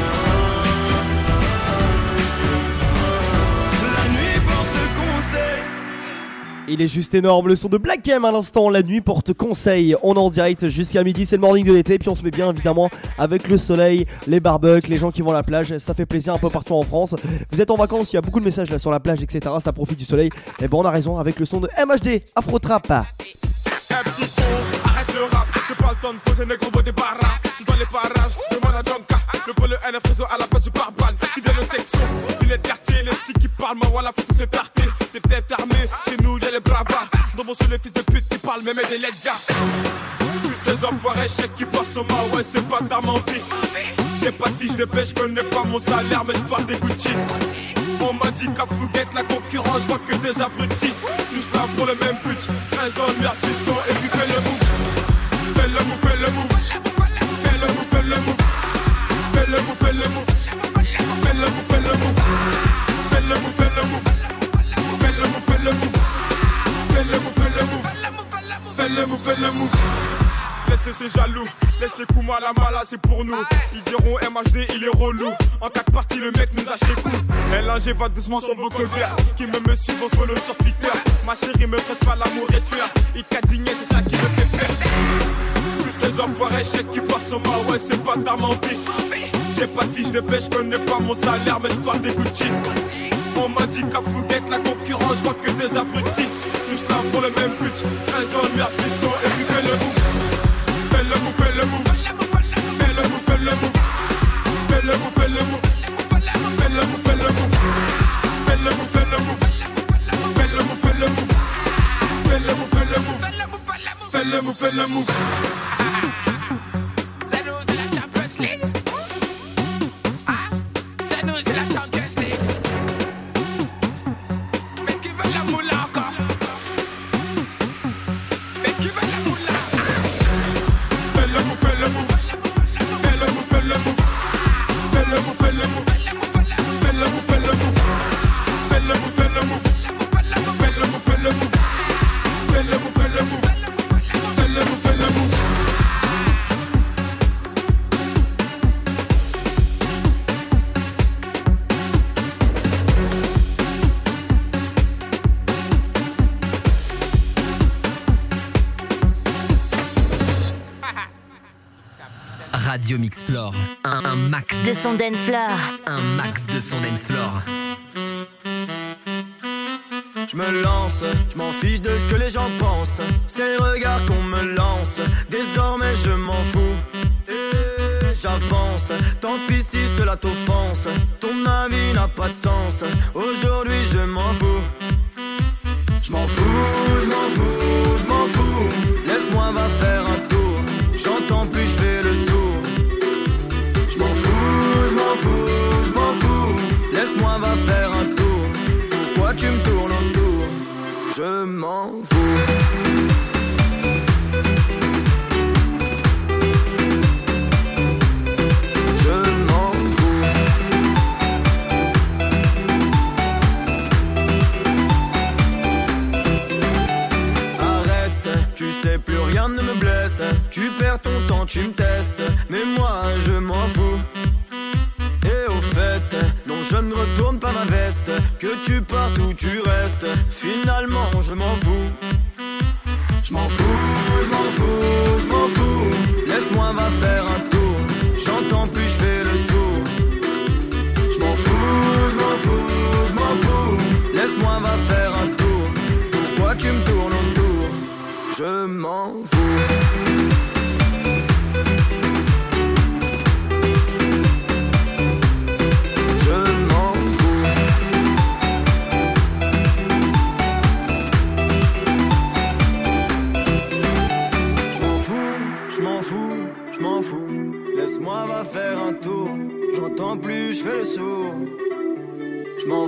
La nuit porte conseil. Il est juste énorme, le son de Black M à l'instant, la nuit porte conseil. On est en direct jusqu'à midi, c'est le morning de l'été. Puis on se met bien évidemment avec le soleil, les barbecues, les gens qui vont à la plage. Ça fait plaisir un peu partout en France. Vous êtes en vacances, il y a beaucoup de messages là sur la plage, etc. Ça profite du soleil. Et ben on a raison avec le son de MHD, Afro Trap. Un petit con, arrête le rap, j'ai pas le temps de poser mes gros des barras. Tu dans les parages, demande à Jonka. Le pôle NF réseau à la place du pare-balles. Qui donne le texto, lunettes quartier, les petits qui parlent, moi voilà, faut tous les partir. T'es têtes armées, chez nous y'a les bravards. Dans mon seul les fils de pute qui parlent, même des lettres gars. Tous ces enfoirés chèques qui passent au mât, ouais, c'est pas ta mentie. J'ai pas de fiche de pêche, connais pas mon salaire, mais j'parle des Gucci. On m'a dit qu'à Fouguette, la concurrence, j'vois que des abrutis. Tous là pour le même but, reste dans le merde, piston, et puis fais le move. Fais le move, fais le move. Fais le move, fais le move. Fais le move, fais le move. Fais le move, fais le move. Fais le move, fais le move. Fais le move, fais le move. Fais le move, fais le move. Fais le move, fais le move. Laisse ces jaloux, laisse les coups mal à mala, c'est pour nous. Ils diront MHD, il est relou. En quatre parties, le mec nous a chez coup. LNG va doucement sur vos colverts. Qui me suivent, on se follow sur Twitter. Ma chérie me presse pas l'amour et tueur. Il cadigné, c'est ça qui me fait faire. Tous ces enfoirés chèques qui passent au mât, ouais, c'est pas ta mentie. J'ai pas de fiche de pêche, connais pas mon salaire, mais j'parle des Gucci. On m'a dit qu'à Fouguette, la concurrence, j'vois que des abrutis. Tous là pour le même but, reste dans le merde, piston, et puis fais le move. Fais le move, fais le move. Fais le move, fais le move. Fais le move, fais le move. Fais le move, fais le move. Fais le move, fais le move. Fais le move, fais le move. Fais le move, fais le move. Fais le move, fais le move. C'est nous, c'est la Champions League. C'est nous, c'est la Champions League. Mais qui veut la moula encore? Mais qui veut la moula? Fais le move, fais le move. Fais le move, fais le move. Fais le move, fais le move. Fais le move, fais le move. Fais le move, fais le move. Fais le move, fais le move. Fais le move, fais le move. Fais le move, fais le move. Radio Mix Floor, un max De son dance floor. un max de son dance floor. Je me lance, je m'en fiche de ce que les gens pensent. C'est le regard qu'on me lance, désormais je m'en fous. Et j'avance, tant pis si cela t'offense. Ton avis n'a pas de sens, aujourd'hui je m'en fous. Je m'en fous, je m'en fous, je m'en fous. Laisse-moi va faire un tour, j'entends plus, je fais le sourd. Je m'en fous, je m'en fous, je m'en fous. Laisse-moi va faire un tour, pourquoi tu me tournes autour? Je m'en fous. Je m'en fous. Arrête, tu sais plus rien ne me blesse. Tu perds ton temps, tu me testes, mais moi je m'en fous. Et au fait, non je ne retourne pas ma veste. Que tu partes ou tu restes, finalement je m'en fous. Je m'en fous, je m'en fous, je m'en fous. Laisse-moi va faire un tour, j'entends plus, je fais le sourd. Je m'en fous, je m'en fous, je m'en fous. Laisse-moi va faire un tour, pourquoi tu me tournes autour? Je m'en fous. Laisse-moi va faire un tour, j'entends plus, je fais le sourd. Je m'en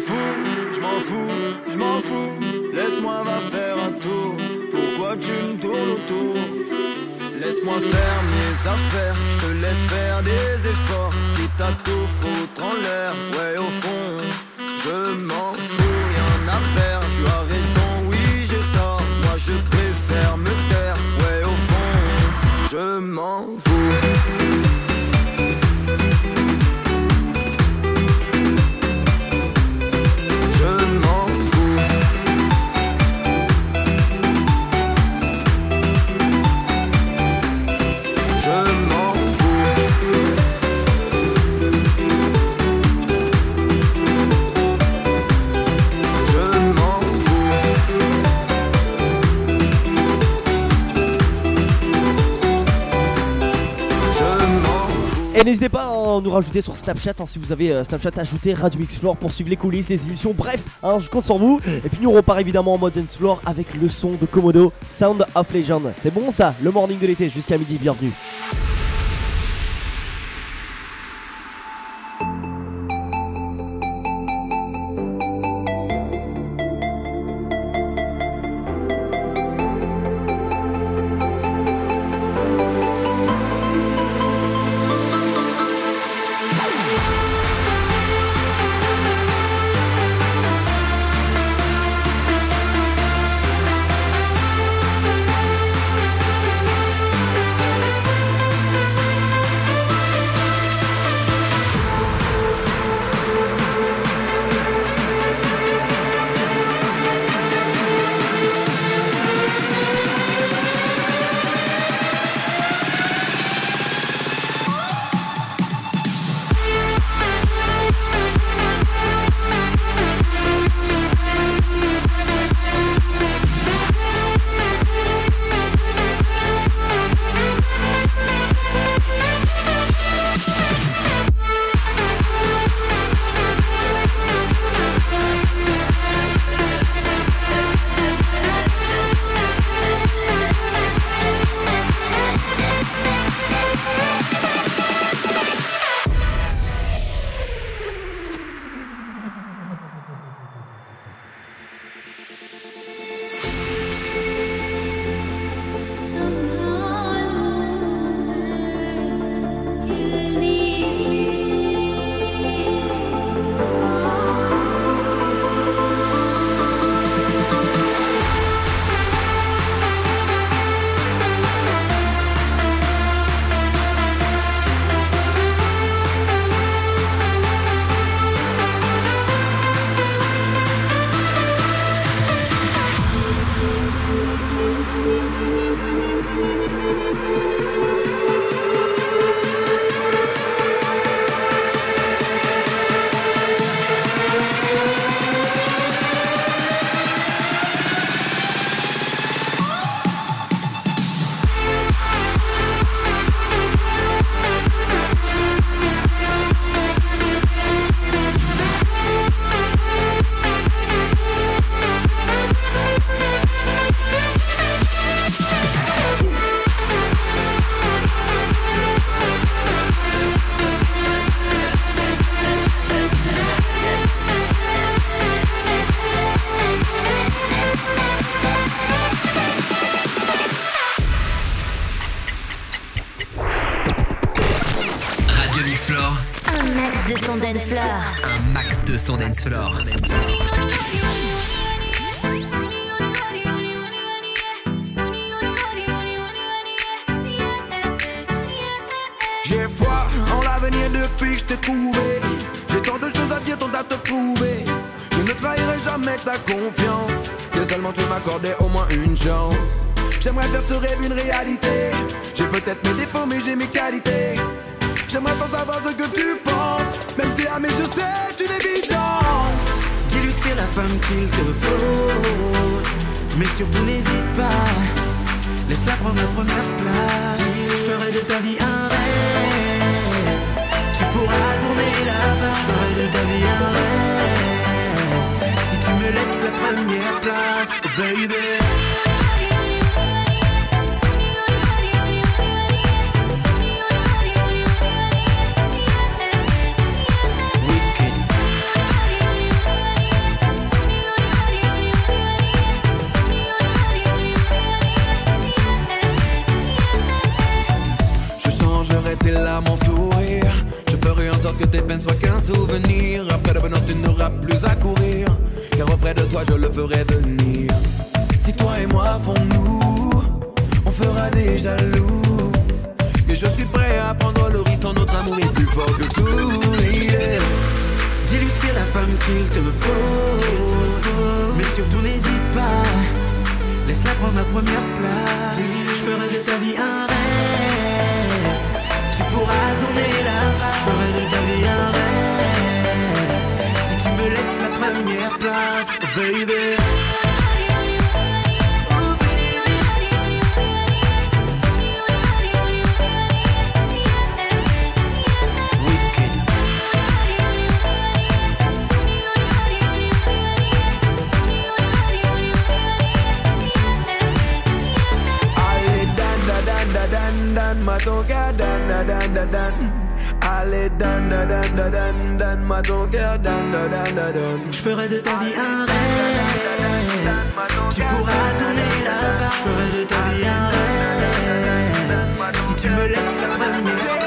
fous, laisse-moi va faire un tour. Pourquoi tu me tournes autour? Laisse-moi faire mes affaires, je te laisse faire des efforts. Quitte à tout foutre en l'air, ouais au fond, je m'en fous, rien à perdre. Tu as raison, oui j'ai tort, moi je préfère me taire, ouais au fond, je m'en fous. Et n'hésitez pas à nous rajouter sur Snapchat si vous avez Snapchat, ajoutez Radio Mix Floor pour suivre les coulisses, les émissions, bref, je compte sur vous. Et puis nous on repart évidemment en mode dance floor avec le son de Komodo, Sound of Legend. C'est bon ça, le morning de l'été jusqu'à midi, bienvenue. son dance floor. Un max de son dance floor. J'ai foi en l'avenir depuis que je t'ai trouvé. J'ai tant de choses à dire, tant à te prouver. Je ne trahirai jamais ta confiance. Si seulement tu m'accordais au moins une chance. J'aimerais faire ce rêve une réalité. J'ai peut-être mes défauts mais j'ai mes qualités. J'aimerais pas savoir ce que tu penses. Même si à mes yeux c'est une évidence. Dis-lui que c'est la femme qu'il te faut. Mais surtout n'hésite pas. Laisse-la prendre la première place. Je ferai de ta vie un rêve. Tu pourras tourner là-bas. Je ferai de ta vie un rêve. Si tu me laisses la première place, oh baby. souvenir. Après le bonheur tu n'auras plus à courir, car auprès de toi je le ferai venir. Si toi et moi font-nous, on fera des jaloux. Mais je suis prêt à prendre le risque, tant notre amour est plus fort que tout. Yeah. Dis-lui que c'est la femme qu'il te faut, mais surtout n'hésite pas, laisse-la prendre la première place. Je ferai de ta vie un rêve, tu pourras tourner là-bas. Je ferai de ta vie un rêve, si tu me laisses la première place, baby. Ma ton cœur dan dan dan dan dan. Allez dan dan dan dan dan dan. Ma ton cœur dan dan dan dan dan. Je ferai de ta vie un rêve, tu pourras tourner là-bas. Je ferai de ta vie un rêve, si tu me laisses la première.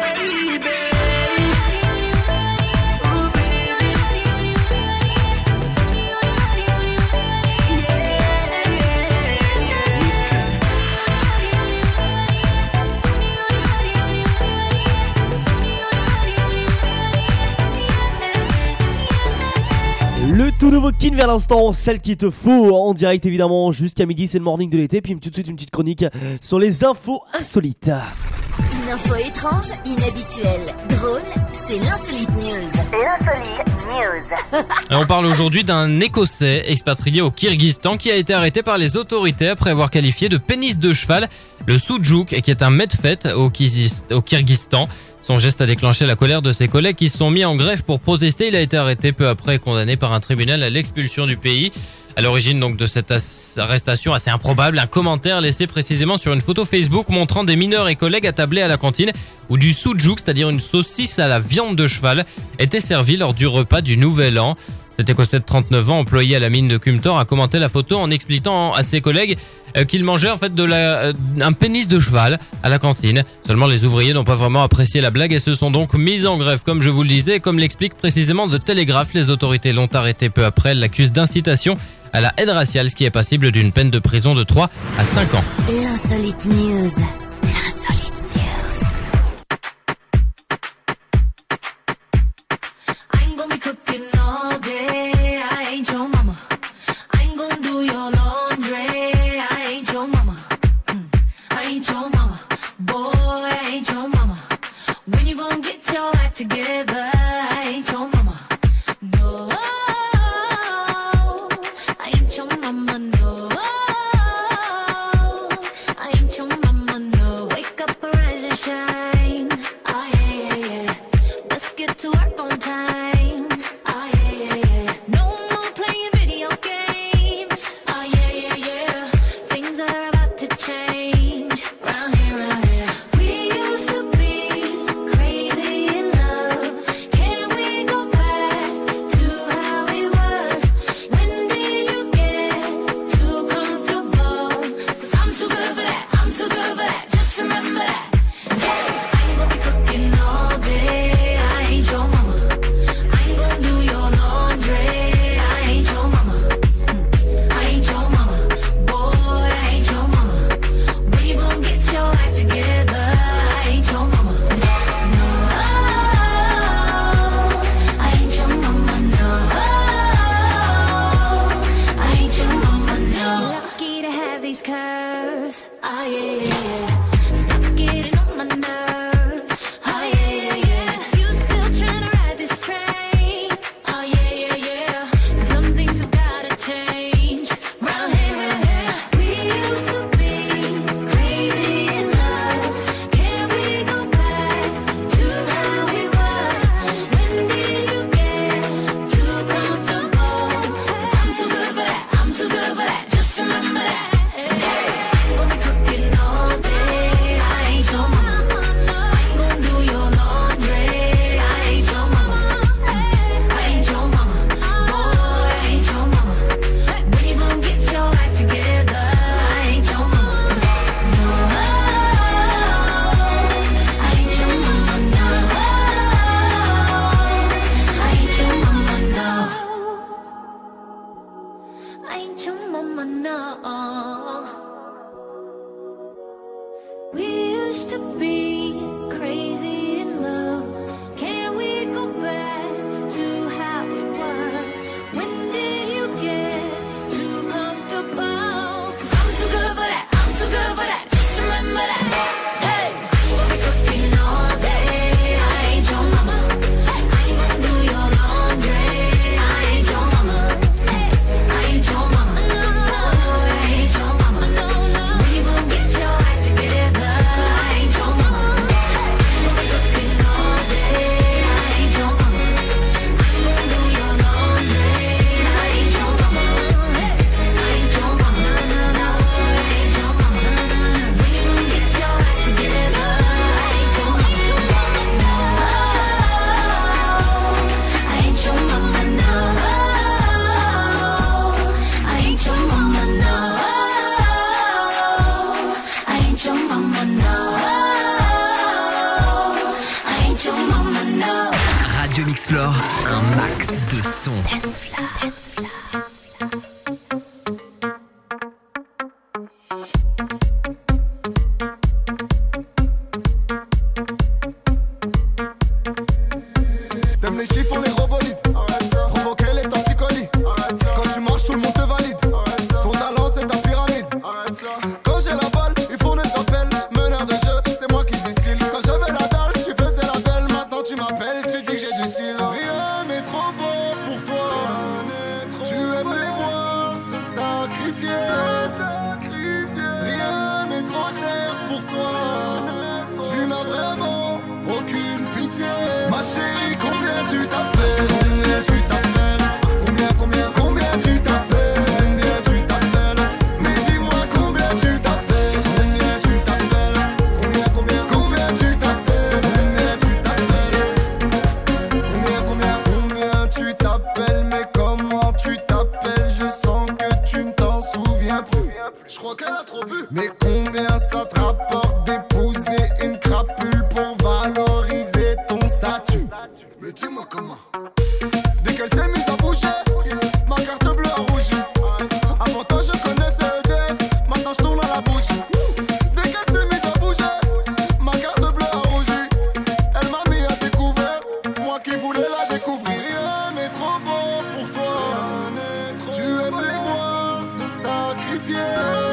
Le tout nouveau Kin vers l'instant, celle qu'il te faut en direct évidemment jusqu'à midi, c'est le morning de l'été. Puis tout de suite une petite chronique sur les infos insolites. Une info étrange, inhabituelle, drôle, c'est l'insolite news. L'insolite news. Et on parle aujourd'hui d'un Écossais expatrié au Kyrgyzstan qui a été arrêté par les autorités après avoir qualifié de pénis de cheval le soudjouk, qui est un medfet au Kyrgyzstan. Son geste a déclenché la colère de ses collègues qui se sont mis en grève pour protester. Il a été arrêté peu après et condamné par un tribunal à l'expulsion du pays. À l'origine donc de cette arrestation assez improbable, un commentaire laissé précisément sur une photo Facebook montrant des mineurs et collègues attablés à la cantine où du soudjouk, c'est-à-dire une saucisse à la viande de cheval, était servi lors du repas du Nouvel An. Cet Écossais de 39 ans, employé à la mine de Cumtor, a commenté la photo en expliquant à ses collègues qu'il mangeait en fait un pénis de cheval à la cantine. Seulement les ouvriers n'ont pas vraiment apprécié la blague et se sont donc mis en grève, comme je vous le disais. Comme l'explique précisément The Telegraph, les autorités l'ont arrêté peu après. Elles l'accusent d'incitation à la haine raciale, ce qui est passible d'une peine de prison de 3 à 5 ans. L'insolite news. L'insolite news. I ain't gonna be cooking all day. I ain't your mama. I ain't gonna do your laundry. I ain't your mama. I ain't your mama. Boy, I ain't your mama. When you gonna get your act together? I ain't your mama. No, I ain't your mama. No, I ain't your mama. No, wake up, arise and shine. Oh yeah, yeah, yeah. Let's get to work on time. Oh yeah, yeah, yeah. No more playing video games. Oh yeah, yeah, yeah. Things are about to change. Round here, round here. We used to be crazy in love. Can we go back to how it was? When did you get too comfortable? 'Cause I'm too good for that. I'm too good for that. Just remember that. Hey, I ain't gonna be cooking all day. I ain't your mama. I ain't gonna do your laundry. I ain't your mama. I ain't your mama. Boy, I ain't your mama. When you gonna get your act together? I ain't your mama. No, I ain't your mama. No, I ain't your mama. No. Lucky to have these curves. Oh yeah, yeah, yeah. Stop getting on my nerves. Oh yeah, yeah, yeah. You still trying to ride this train? Oh yeah, yeah, yeah. Some things have gotta change. Round here, round here. We used to be crazy in love. Can we go back to how it was? When did you get too comfortable? 'Cause I'm too good for that. I'm too good for that. Just remember that. Hey, I ain't gonna be cooking all no. We used to be crazy in love. Can we go back to how it was? When did you get too comfortable? 'Cause I'm too good for that, I'm too good for that. Just remember that. Hey, we'll be cooking all day. I ain't your mama. I ain't gonna do your laundry. I ain't your mama. I ain't your mama. No, I ain't your mama. No. We gon' get your act together. I ain't your mama. We'll be cooking all day. I ain't your mama. I'm gonna do your laundry. I ain't your mama. I ain't your mama. No, I ain't your mama. We gon' get your act together. I ain't your mama. No. I ain't your mama. No. I ain't your mama. No. I ain't your mama. No. I ain't your mama. No. Radio Mixflore, un max de son. T'aimes les chiffons, les robolites. Provoquer les torticolis. Quand tu marches, tout le monde te valide. Ton talent, c'est ta pyramide. Quand j'ai la balle, ils font des appels. Meneur de jeu, c'est moi qui distille. Quand j'avais la dalle, tu faisais la belle. Maintenant tu m'appelles, tu dis que j'ai du style. Rien n'est trop beau pour toi. Tu aimes les voir se sacrifier. Rien n'est trop cher pour toi. Tu n'as vraiment aucune pitié. Ma chérie, combien tu t'appelles? Combien tu t'appelles? Combien tu t'appelles? Combien tu t'appelles? Mais dis-moi combien tu t'appelles? Combien tu t'appelles? Combien tu t'appelles? Combien tu t'appelles? Mais comment tu t'appelles? Je sens que tu ne t'en souviens plus. Je crois qu'elle a trop bu. Mais combien ça te rapporte d'épouser une crapule pour valoriser ton statut? Mais dis-moi comment. Dès qu'elle s'est mise à bouger, ma carte bleue a rougi. Avant toi je connaissais EDF, maintenant je tourne à la bougie. Dès qu'elle s'est mise à bouger, ma carte bleue a rougi. Elle m'a mis à découvert, moi qui voulais la découvrir. Rien n'est trop beau pour toi. Tu aimes les voir se sacrifier.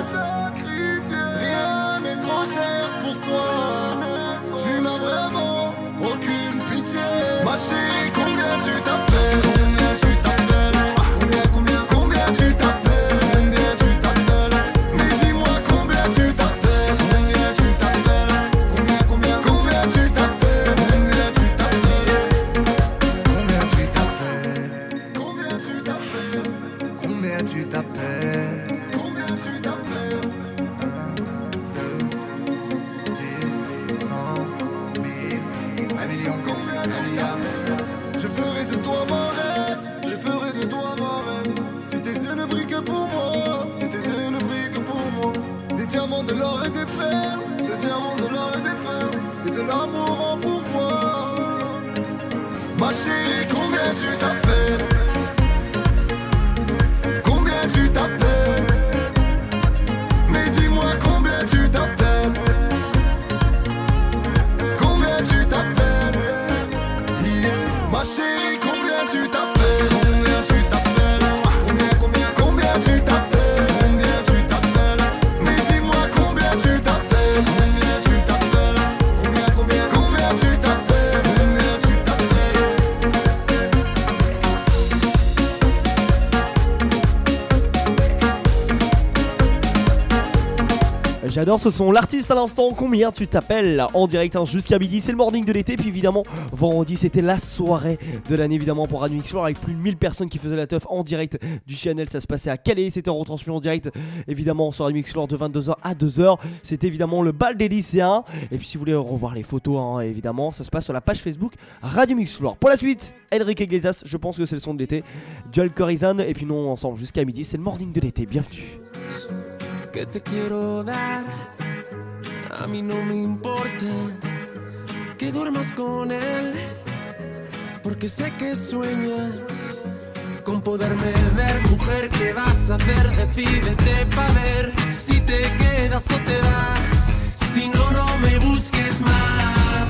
Rien n'est trop cher pour toi. Tu n'as vraiment aucune pitié. Ma chérie, combien tu t'appelles? Combien tu t'appelles? Combien tu t'appelles? Combien tu t'appelles? Mais dis-moi combien tu t'appelles? Combien tu t'appelles? Combien tu t'appelles? Combien tu t'appelles? Combien tu t'appelles? Combien tu t'appelles? Combien tu t'appelles? Combien tu t'appelles? 1, 2, 10, 100, 1000, 1 million, 1 milliard. Je ferai de toi mon rêve, je ferai de toi mon rêve. Si tes yeux ne brillent que pour moi, si tes yeux ne brillent que pour moi. Des diamants, de l'or et des perles, des diamants, de l'or et des perles, et de l'amour en pourboire. Ma chérie, combien tu t'appelles? Combien tu t'appelles? Mais dis-moi combien tu t'appelles? Combien tu t'appelles? Yeah. Ma chérie, combien tu t'appelles? Combien tu t'appelles? Combien tu t'appelles? Combien tu t'appelles? Mais dis-moi combien tu t'appelles? Combien tu t'appelles? Combien tu t'appelles? Combien tu t'appelles? J'adore ce son, l'artiste à l'instant, combien tu t'appelles en direct hein, jusqu'à midi, c'est le morning de l'été, puis évidemment vendredi c'était la soirée de l'année évidemment pour Radio Mixflore avec plus de 1000 personnes qui faisaient la teuf en direct du channel, ça se passait à Calais, c'était retransmis en direct évidemment sur Radio Mixflore de 22h à 2h, c'était évidemment le bal des lycéens, et puis si vous voulez revoir les photos hein, évidemment ça se passe sur la page Facebook Radio Mixflore. Pour la suite, Enrique Iglesias, je pense que c'est le son de l'été, Dual Corizon, et puis nous ensemble jusqu'à midi, c'est le morning de l'été, bienvenue. Que te quiero dar, a mí no me importa que duermas con él, porque sé que sueñas con poderme ver. Mujer, ¿qué vas a hacer? Decídete pa' ver si te quedas o te vas. Si no, no me busques más.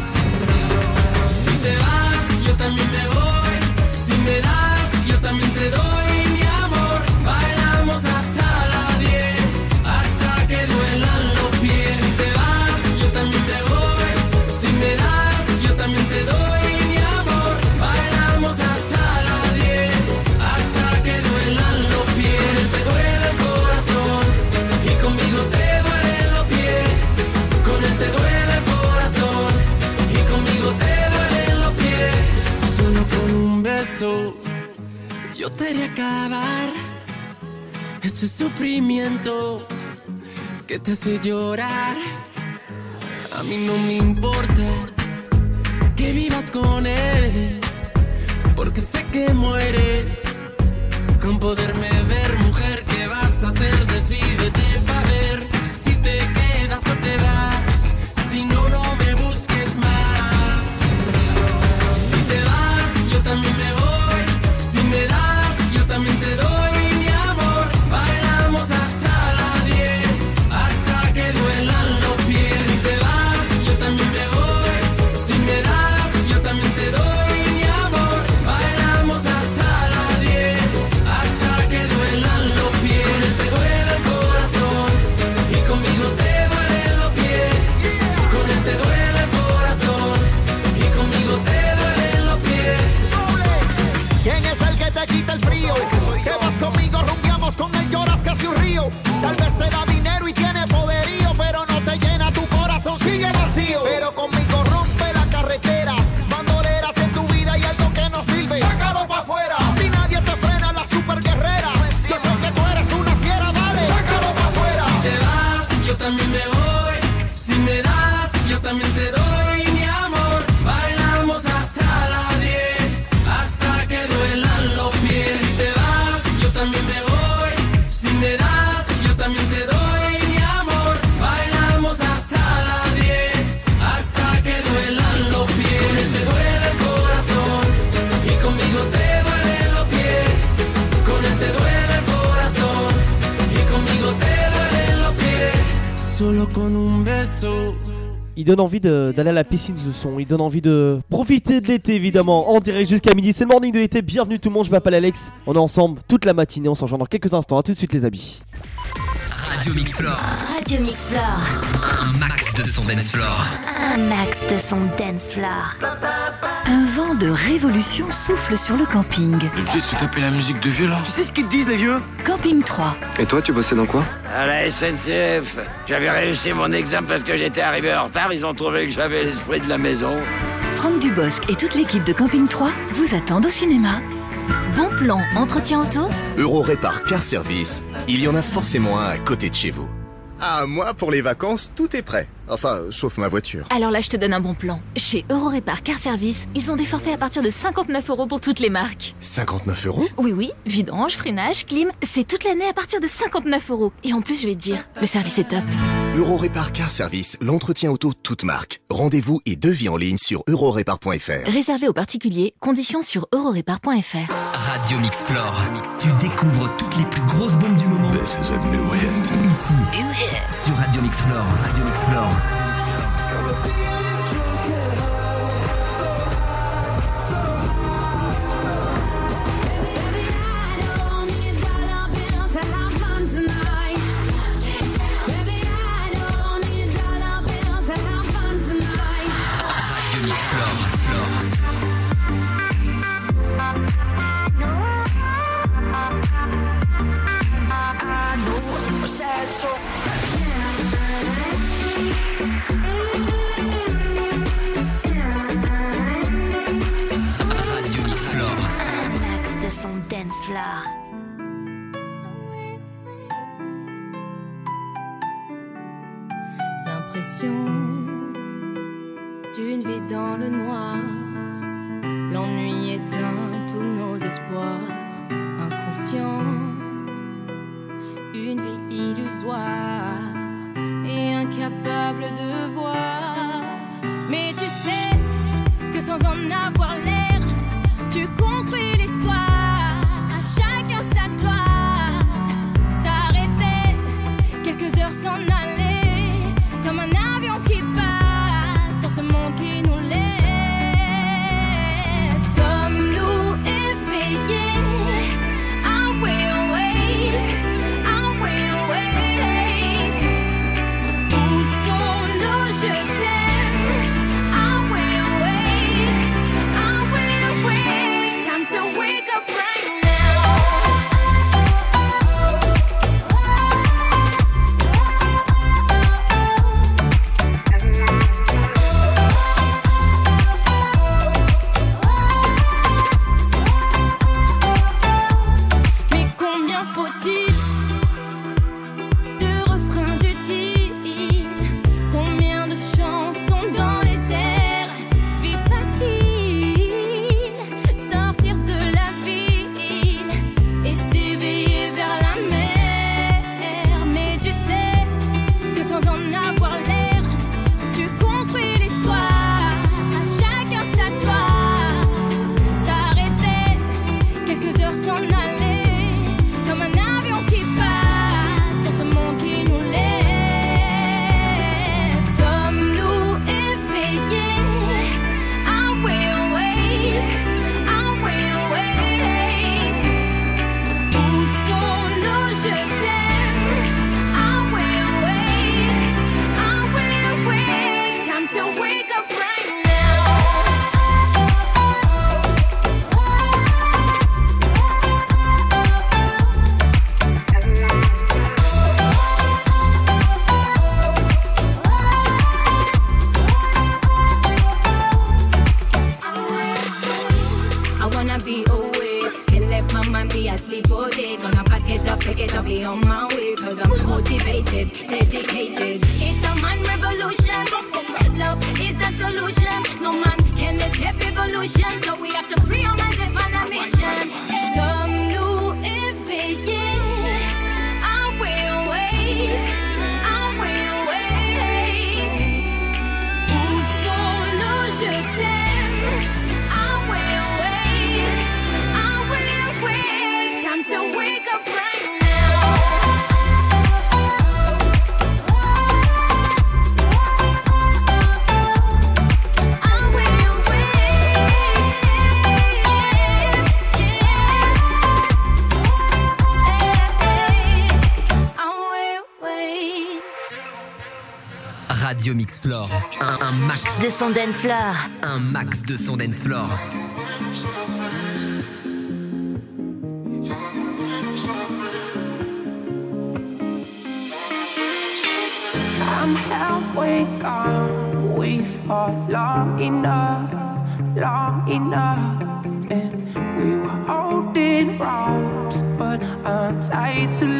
Si te vas, yo también me voy. Si me das, yo también te doy. Mi amor, bailamos hasta las 10, hasta que duelan los pies. Si te vas, yo también me voy. Si me das, yo también te doy. Mi amor, bailamos hasta las 10, hasta que duelan los pies. Te duele el corazón y conmigo te duelen los pies. Con él te duele el corazón y conmigo te duelen los pies. Solo con un beso yo te haré acabar ese sufrimiento que te hace llorar. A mí no me importa que vivas con él, porque sé que mueres con poderme ver. Mujer, ¿qué vas a hacer? Decídete pa' ver si te quedas o te vas. Si no, no me busques más. Si te vas, yo también me voy. Si me das, yo también te doy. Mi amor, bailamos hasta las 10, hasta que duelan los pies. Si te vas, yo también me voy. Si me das, yo también te doy. Mi amor, bailamos hasta las 10, hasta que duelan los pies. Te duele el corazón y conmigo te duelen los pies. Con él te duele el corazón y conmigo te duelen los pies. ¿Quién es el que te quita el frío? Te vas conmigo, rumbiamos con él, lloras casi un río. Tal vez te da dinero y tiene poderío, pero no te llena tu corazón, sigue vacío. Pero conmigo rompe la carretera, bandoleras en tu vida y algo que no sirve, sácalo pa' afuera. A ti nadie te frena, la super guerrera. Yo sé que tú eres una fiera, dale, sácalo pa' afuera. Si te vas, yo también me voy. Si me das, yo también te doy. Mi amor, bailamos hasta las 10, hasta que duelan los pies. Si te vas, yo también me voy. Si me das, yo también te doy. Mi amor, bailamos hasta las 10, hasta que duelan los pies. Te duele el corazón y conmigo te duelen los pies. Con él te duele el corazón y conmigo te duelen los pies. Solo con un beso. Il donne envie d'aller à la piscine ce son, il donne envie de profiter de l'été évidemment, en direct jusqu'à midi, c'est le morning de l'été, bienvenue tout le monde, je m'appelle Alex, on est ensemble toute la matinée, on s'en rejoint dans quelques instants, à tout de suite les amis. Radio Mix Floor. Radio Mix Floor. Un max de son dance floor. Un max de son dance floor. Un vent de révolution souffle sur le camping. Tu sais, tu tapais la musique de violon. Tu sais ce qu'ils te disent, les vieux? Camping 3. Et toi, tu bossais dans quoi? À la SNCF. J'avais réussi mon examen parce que j'étais arrivé en retard. Ils ont trouvé que j'avais l'esprit de la maison. Franck Dubosc et toute l'équipe de Camping 3 vous attendent au cinéma. Bon plan, entretien auto? Eurorépar Car Service, il y en a forcément un à côté de chez vous. Ah, moi, pour les vacances, tout est prêt. Enfin, sauf ma voiture. Alors là, je te donne un bon plan. Chez Eurorépar Car Service, ils ont des forfaits à partir de 59 € pour toutes les marques. 59 €? Oui, vidange, freinage, clim, c'est toute l'année à partir de 59 €. Et en plus, je vais te dire, le service est top. Eurorépar Car Service, l'entretien auto toute marque. Rendez-vous et devis en ligne sur eurorépar.fr. Réservé aux particuliers, conditions sur eurorépar.fr. Radio Mix Floor. Tu découvres toutes les plus grosses bombes du moment. This is a new hit. Ici, sur Radio Mix Floor. Radio Mix Floor. L'impression d'une vie dans le noir, l'ennui éteint tous nos espoirs, inconscient, une vie illusoire et incapable de voir. Mais tu sais que sans en avoir l'air, tu construis l'histoire. À dedicated. It's a man revolution. Love is the solution. No man can escape evolution, so we have to free our minds and find a mission. Some new éveillé. I will wait. I will wait. Où sont nos je t'aime? I will wait. I will wait. Time to wake up right now. I will wait. Radio Mix Floor. Un max de son dance floor. Un max de son dance floor. I'm halfway gone. We fought long enough, and we were holding ropes, but I'm tied to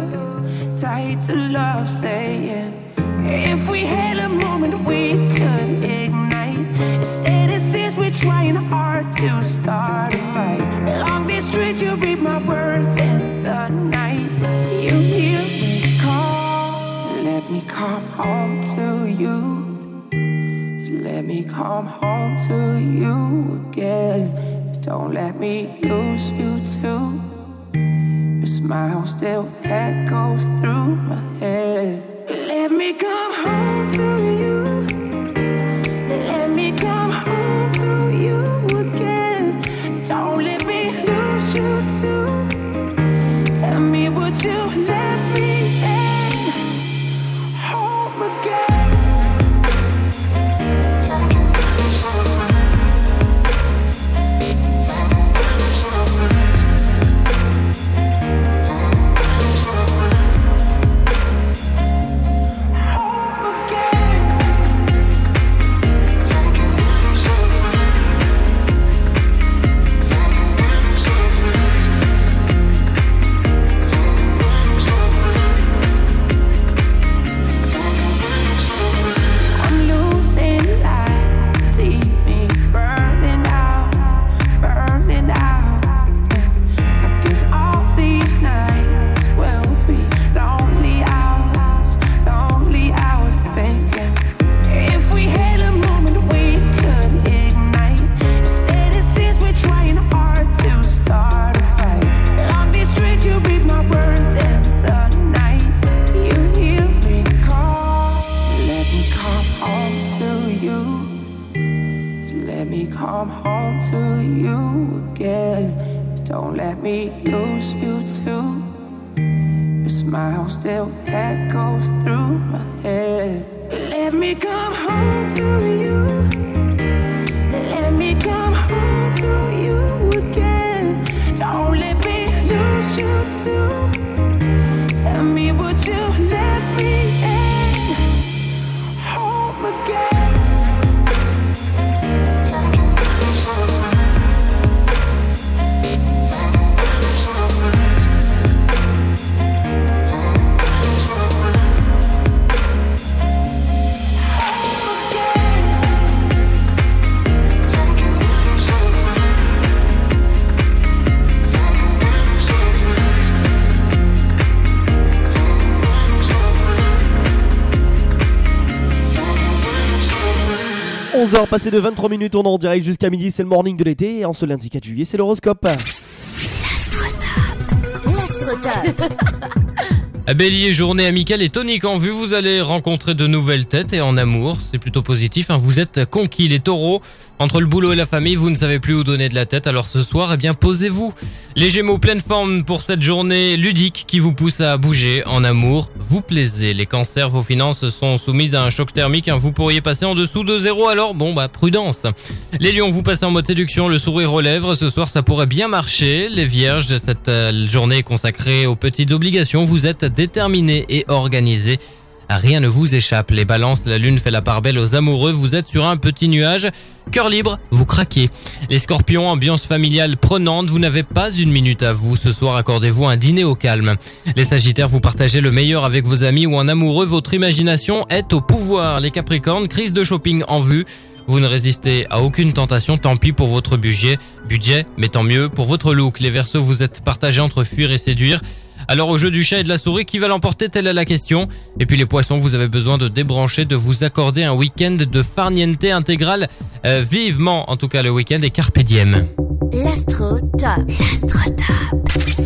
love, saying if we had a moment we could ignite. Instead it seems we're trying hard to start a fight. Along this street you read my words in the night. You hear me call, let me come home to you. Let me come home to you again. Don't let me lose you too. Your smile still echoes through my head. Let me come home to you. Let me come home to you again. Don't let me lose you too. Tell me, would you let me in home again? Passé de 23 minutes, on est en direct jusqu'à midi, c'est le morning de l'été et en ce lundi 4 juillet, c'est l'horoscope. L'Astrotop. Bélier, journée amicale et tonique en vue, vous allez rencontrer de nouvelles têtes et en amour, c'est plutôt positif, hein, vous êtes conquis. Les taureaux, entre le boulot et la famille, vous ne savez plus où donner de la tête, alors ce soir, eh bien posez-vous. Les gémeaux, pleine forme pour cette journée ludique qui vous pousse à bouger. En amour, vous plaisez. Les cancers, vos finances sont soumises à un choc thermique, hein, vous pourriez passer en dessous de 0, alors prudence. Les lions, vous passez en mode séduction, le sourire aux lèvres, ce soir ça pourrait bien marcher. Les vierges, cette journée est consacrée aux petites obligations, vous êtes déterminés et organisés. Rien ne vous échappe. Les balances, la lune fait la part belle aux amoureux. Vous êtes sur un petit nuage. Cœur libre, vous craquez. Les scorpions, ambiance familiale prenante. Vous n'avez pas une minute à vous. Ce soir, accordez-vous un dîner au calme. Les sagittaires, vous partagez le meilleur avec vos amis ou un amoureux. Votre imagination est au pouvoir. Les capricornes, crise de shopping en vue. Vous ne résistez à aucune tentation, tant pis pour votre budget, mais tant mieux pour votre look. Les Verseaux, vous êtes partagés entre fuir et séduire. Alors au jeu du chat et de la souris, qui va l'emporter, telle est la question. Et puis les poissons, vous avez besoin de débrancher, de vous accorder un week-end de farniente intégral. Vivement, en tout cas le week-end, et carpe diem. L'astro top. L'astro top.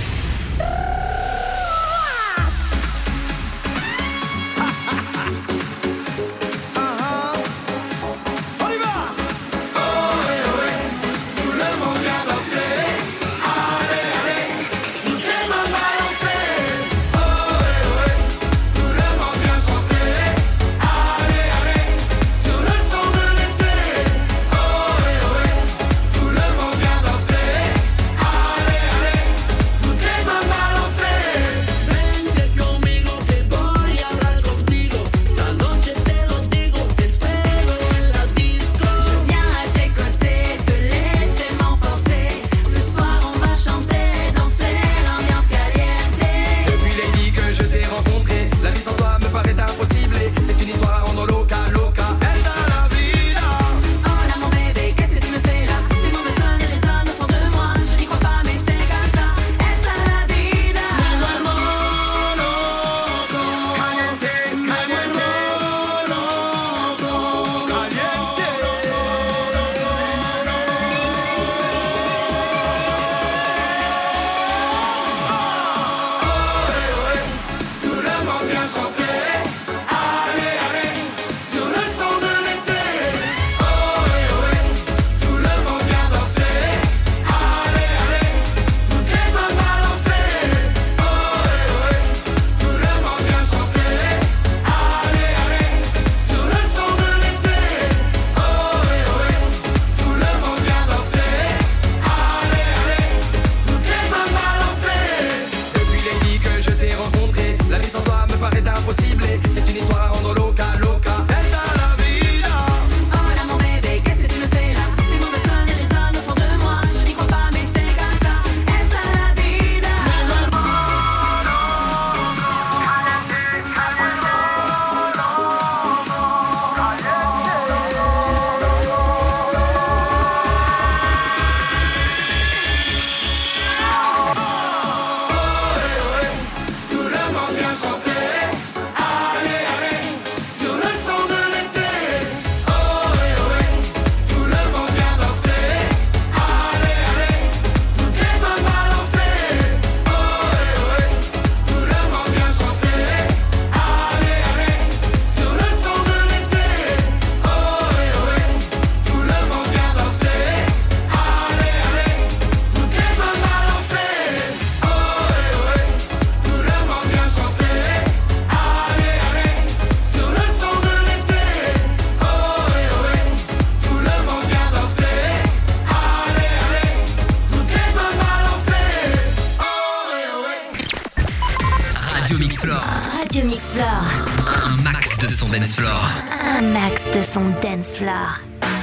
Radio Mix Floor. Un max de son dance floor. Un max de son dance floor.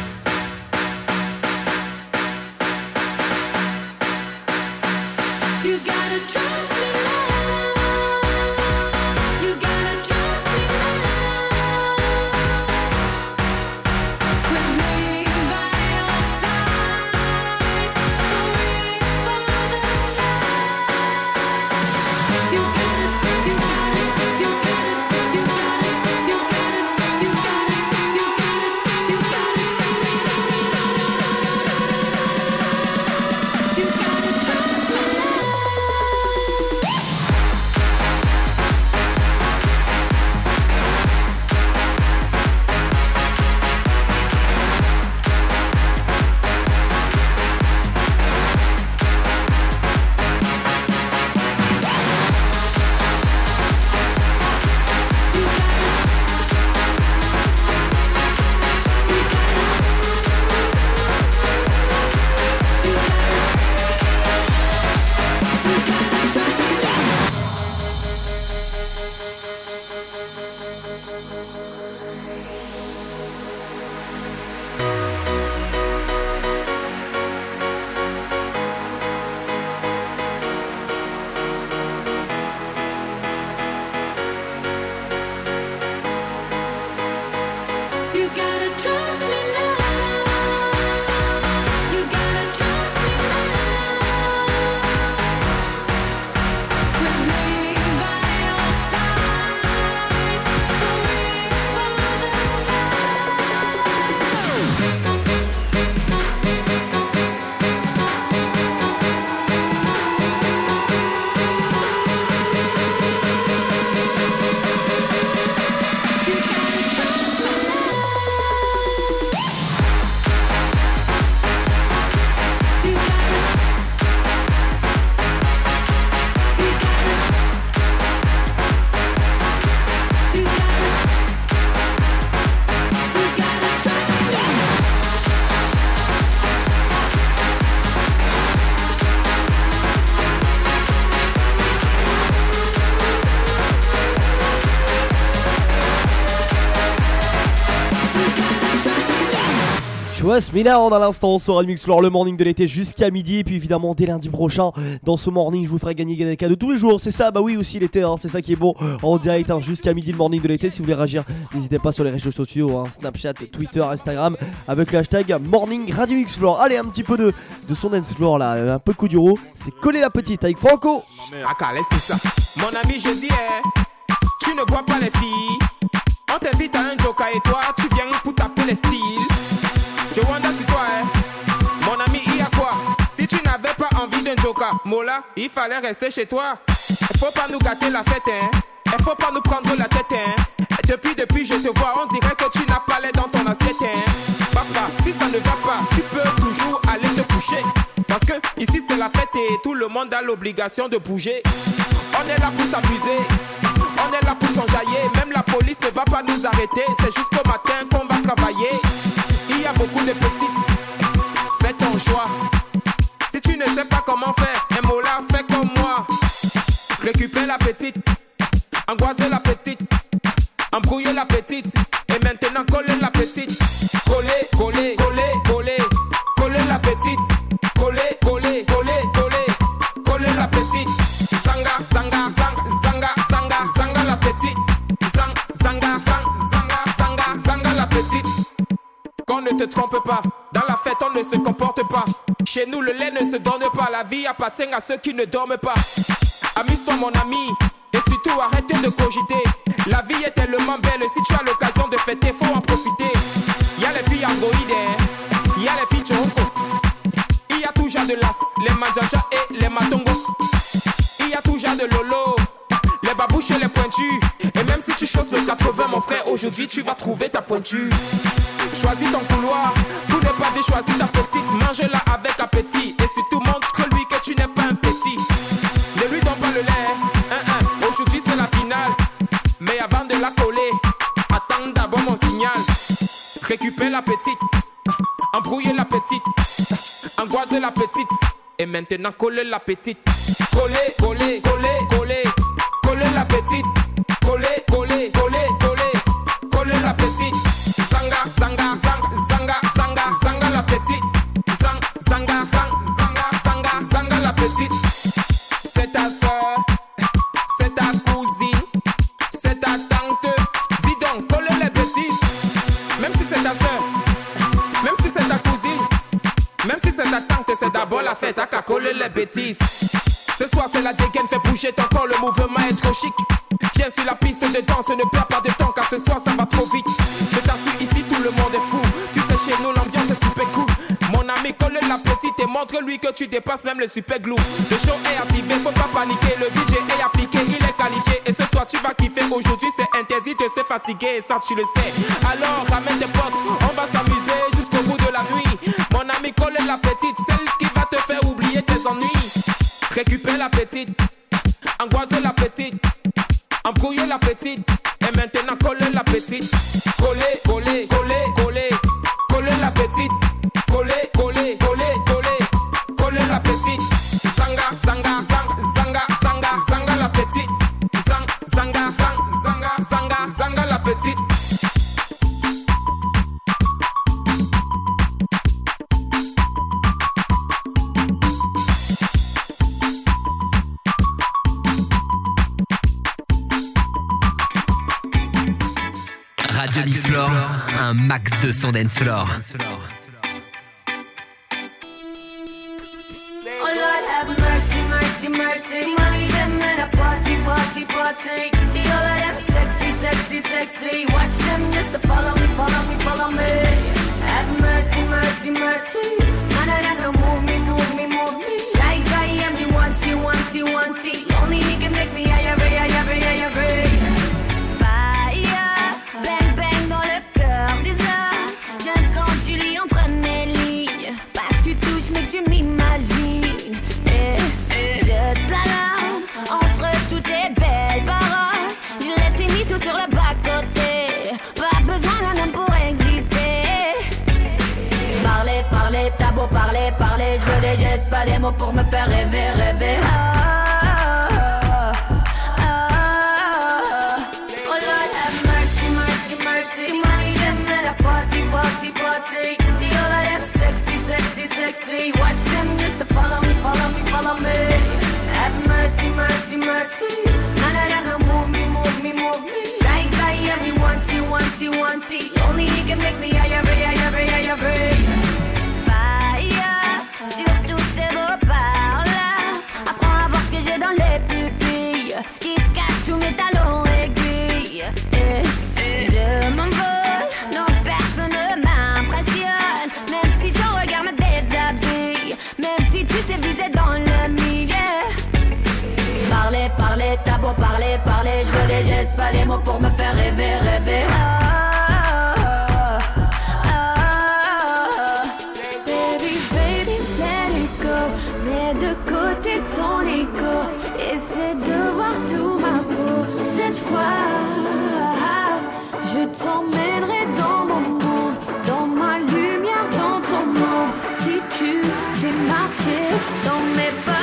You gotta trust me now. You gotta trust me now. With me by your side, reach for the sky. You got it, you got it, you got it, you got it, you got it, you got it, you got it, you got it. Trust Me Now, à l'instant sur Radio Mix Floor, le morning de l'été jusqu'à midi. Et puis évidemment, dès lundi prochain, dans ce morning, je vous ferai gagner des cadeaux tous les jours. C'est ça, bah oui, aussi l'été, hein, c'est ça qui est beau. En direct, hein, jusqu'à midi, le morning de l'été. Si vous voulez réagir, n'hésitez pas sur les réseaux sociaux, hein, Snapchat, Twitter, Instagram, avec le hashtag morning Radio Mix Floor. Allez, un petit peu de son dance floor là, un peu de coup duro. C'est Coller la petite avec Franco. Laisse tout ça. Mon ami, je dis, tu ne vois pas les filles. On t'invite à un joker et toi, tu viens pour taper les styles. Je wonder si toi, mon ami, il y a quoi? Si tu n'avais pas envie d'un joker, Mola, il fallait rester chez toi. Il faut pas nous gâter la fête, hein. Il faut pas nous prendre la tête, hein. Depuis je te vois, on dirait que tu n'as pas l'air dans ton assiette, hein. Papa, si ça ne va pas, tu peux toujours aller te coucher. Parce que ici c'est la fête et tout le monde a l'obligation de bouger. On est là pour s'amuser, on est là pour s'enjailler. Même la police ne va pas nous arrêter. C'est jusqu'au matin qu'on va travailler. Il y a beaucoup de petites, fais ton choix. Si tu ne sais pas comment faire, un mot là, fais comme moi. Récupère la petite, angoisser la petite, embrouiller la petite. Et maintenant coller la petite. Coller, coller, coller, coller. Coller la petite. Coller, coller, coller, coller. Coller la petite. Zanga, zanga, zanga, zanga, zanga, zanga la petite. Zanga, zanga, zanga, zanga la petite. Qu'on ne te trompe pas, dans la fête on ne se comporte pas. Chez nous le lait ne se donne pas, la vie appartient à ceux qui ne dorment pas. Amuse-toi mon ami, et surtout arrête de cogiter. La vie est tellement belle, si tu as l'occasion de fêter, faut en profiter. Y'a les filles androïdes, y'a les filles choroko. Il y a tout genre de las, les manjaja et les matongo. Il y a tout genre de lolo, les babouches et les pointus. Et même si tu choses le 80 mon frère, aujourd'hui tu vas trouver ta pointure. Choisis ton couloir, pour ne pas dire choisis ta petite. Mange-la avec appétit et surtout montre-lui que tu n'es pas un petit. Ne lui donne pas le lait, aujourd'hui c'est la finale. Mais avant de la coller, attends d'abord mon signal. Récupère la petite, embrouiller la petite, angoisser la petite. Et maintenant coller la petite. Coller, coller, coller, coller. Coller la petite. Coller, coller, coller, coller. Coller la petite. Zanga, zanga, zanga, zanga, zanga, zanga la petite. Zanga, zanga, zanga, zanga, zanga la petite. C'est ta soeur, c'est ta cousine, c'est ta tante. Dis donc, coller les bêtises. Même si c'est ta soeur, même si c'est ta cousine, même si c'est ta tante, c'est d'abord la fête à qu'à coller les bêtises. Ce soir c'est la dégaine, fais bouger ton corps, le mouvement est trop chic. Viens sur la piste de danse, ne perds pas de temps car ce soir ça va trop vite. Je t'assure ici tout le monde est fou. Tu sais chez nous l'ambiance est super cool. Mon ami colle la petite et montre-lui que tu dépasses même le super glue. Le show est activé, faut pas paniquer. Le DJ est appliqué, il est qualifié. Et ce soir tu vas kiffer, aujourd'hui c'est interdit de se fatiguer. Ça tu le sais, alors ramène tes potes, on va s'amuser jusqu'au bout de la nuit. Mon ami colle la petite, celle qui va te faire oublier tes ennuis. Récupère la petite, angoisser la petite, embrouiller la petite. Et maintenant coller la petite. Coller, coller, coller, coller. Coller la petite. Coller, coller, coller, coller. Coller la petite. Zanga, zanga, zanga, zanga, zanga, zanga la petite. Zanga, zanga, zanga, zanga, zanga la petite. Radio Mix Floor, un max de son dance floor. Oh Lord, have mercy, mercy, mercy. Money them in a party, party, party. The all of them sexy, sexy, sexy. Watch them just to follow me, follow me, follow me. Have mercy, mercy, mercy. None of them no move me, move me, move me. Shy guy, and me wanty, wanty, wanty. Only he can make me higher, higher, higher, higher. Fire, bang, bang dans le cœur des heures. J'aime quand tu lis entre mes lignes. Pas que tu touches, mais que tu m'imagines. Je slalom entre toutes tes belles paroles. Je laisse mis tout sur le bas-côté. Pas besoin d'un homme pour exister. Parler, parler, t'as beau parler, parler. Je veux des gestes, pas des mots pour me faire rêver, rêver. Oh Lord have mercy, mercy, mercy. Money them in a party, party, party. The all sexy. Watch them just to follow me, follow me, follow me. Have mercy, mercy, mercy. None of them don't move me, move me, move me. Shy guy, yeah, me once, once, once. Only he can make me higher, higher, higher, higher. Fire, surtout ces beaux par-là. Apprends à voir ce que j'ai dans les pupilles. Ce qui se cache sous mes talons aiguilles. Je m'envole, non personne ne m'impressionne. Même si ton regard me déshabille, même si tu sais viser dans le milieu. Parler, parler, t'as beau parler, parler. Je veux des gestes, pas des mots pour me faire rêver, rêver. Baby, baby, let it go. Mets de côté ton ego. Essaie de voir sous ma peau. Cette fois, je t'emmènerai dans mon monde, dans ma lumière, dans ton monde. Si tu sais marcher dans mes pas.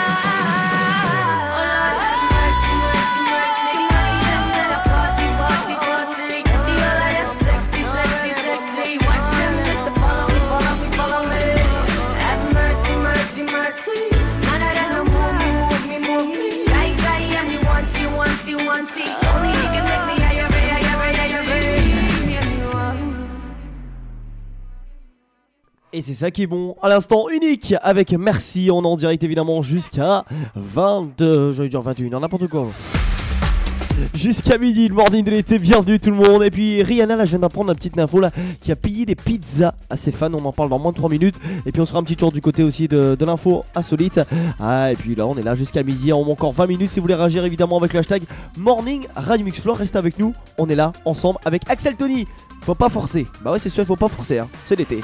Et c'est ça qui est bon. À l'instant unique avec Merci. On est en direct évidemment jusqu'à 22. J'allais dire 21h, n'importe quoi. Jusqu'à midi, le morning de l'été. Bienvenue tout le monde. Et puis Rihanna, là je viens d'apprendre la petite info là, qui a payé des pizzas à ses fans. On en parle dans moins de 3 minutes. Et puis on sera un petit tour du côté aussi de l'info insolite. Ah, et puis là on est là jusqu'à midi. On a encore 20 minutes si vous voulez réagir évidemment avec le hashtag Morning Radio Mix Floor. Restez avec nous. On est là ensemble avec Axel Tony. Faut pas forcer. Bah ouais, c'est sûr, il faut pas forcer, hein. C'est l'été.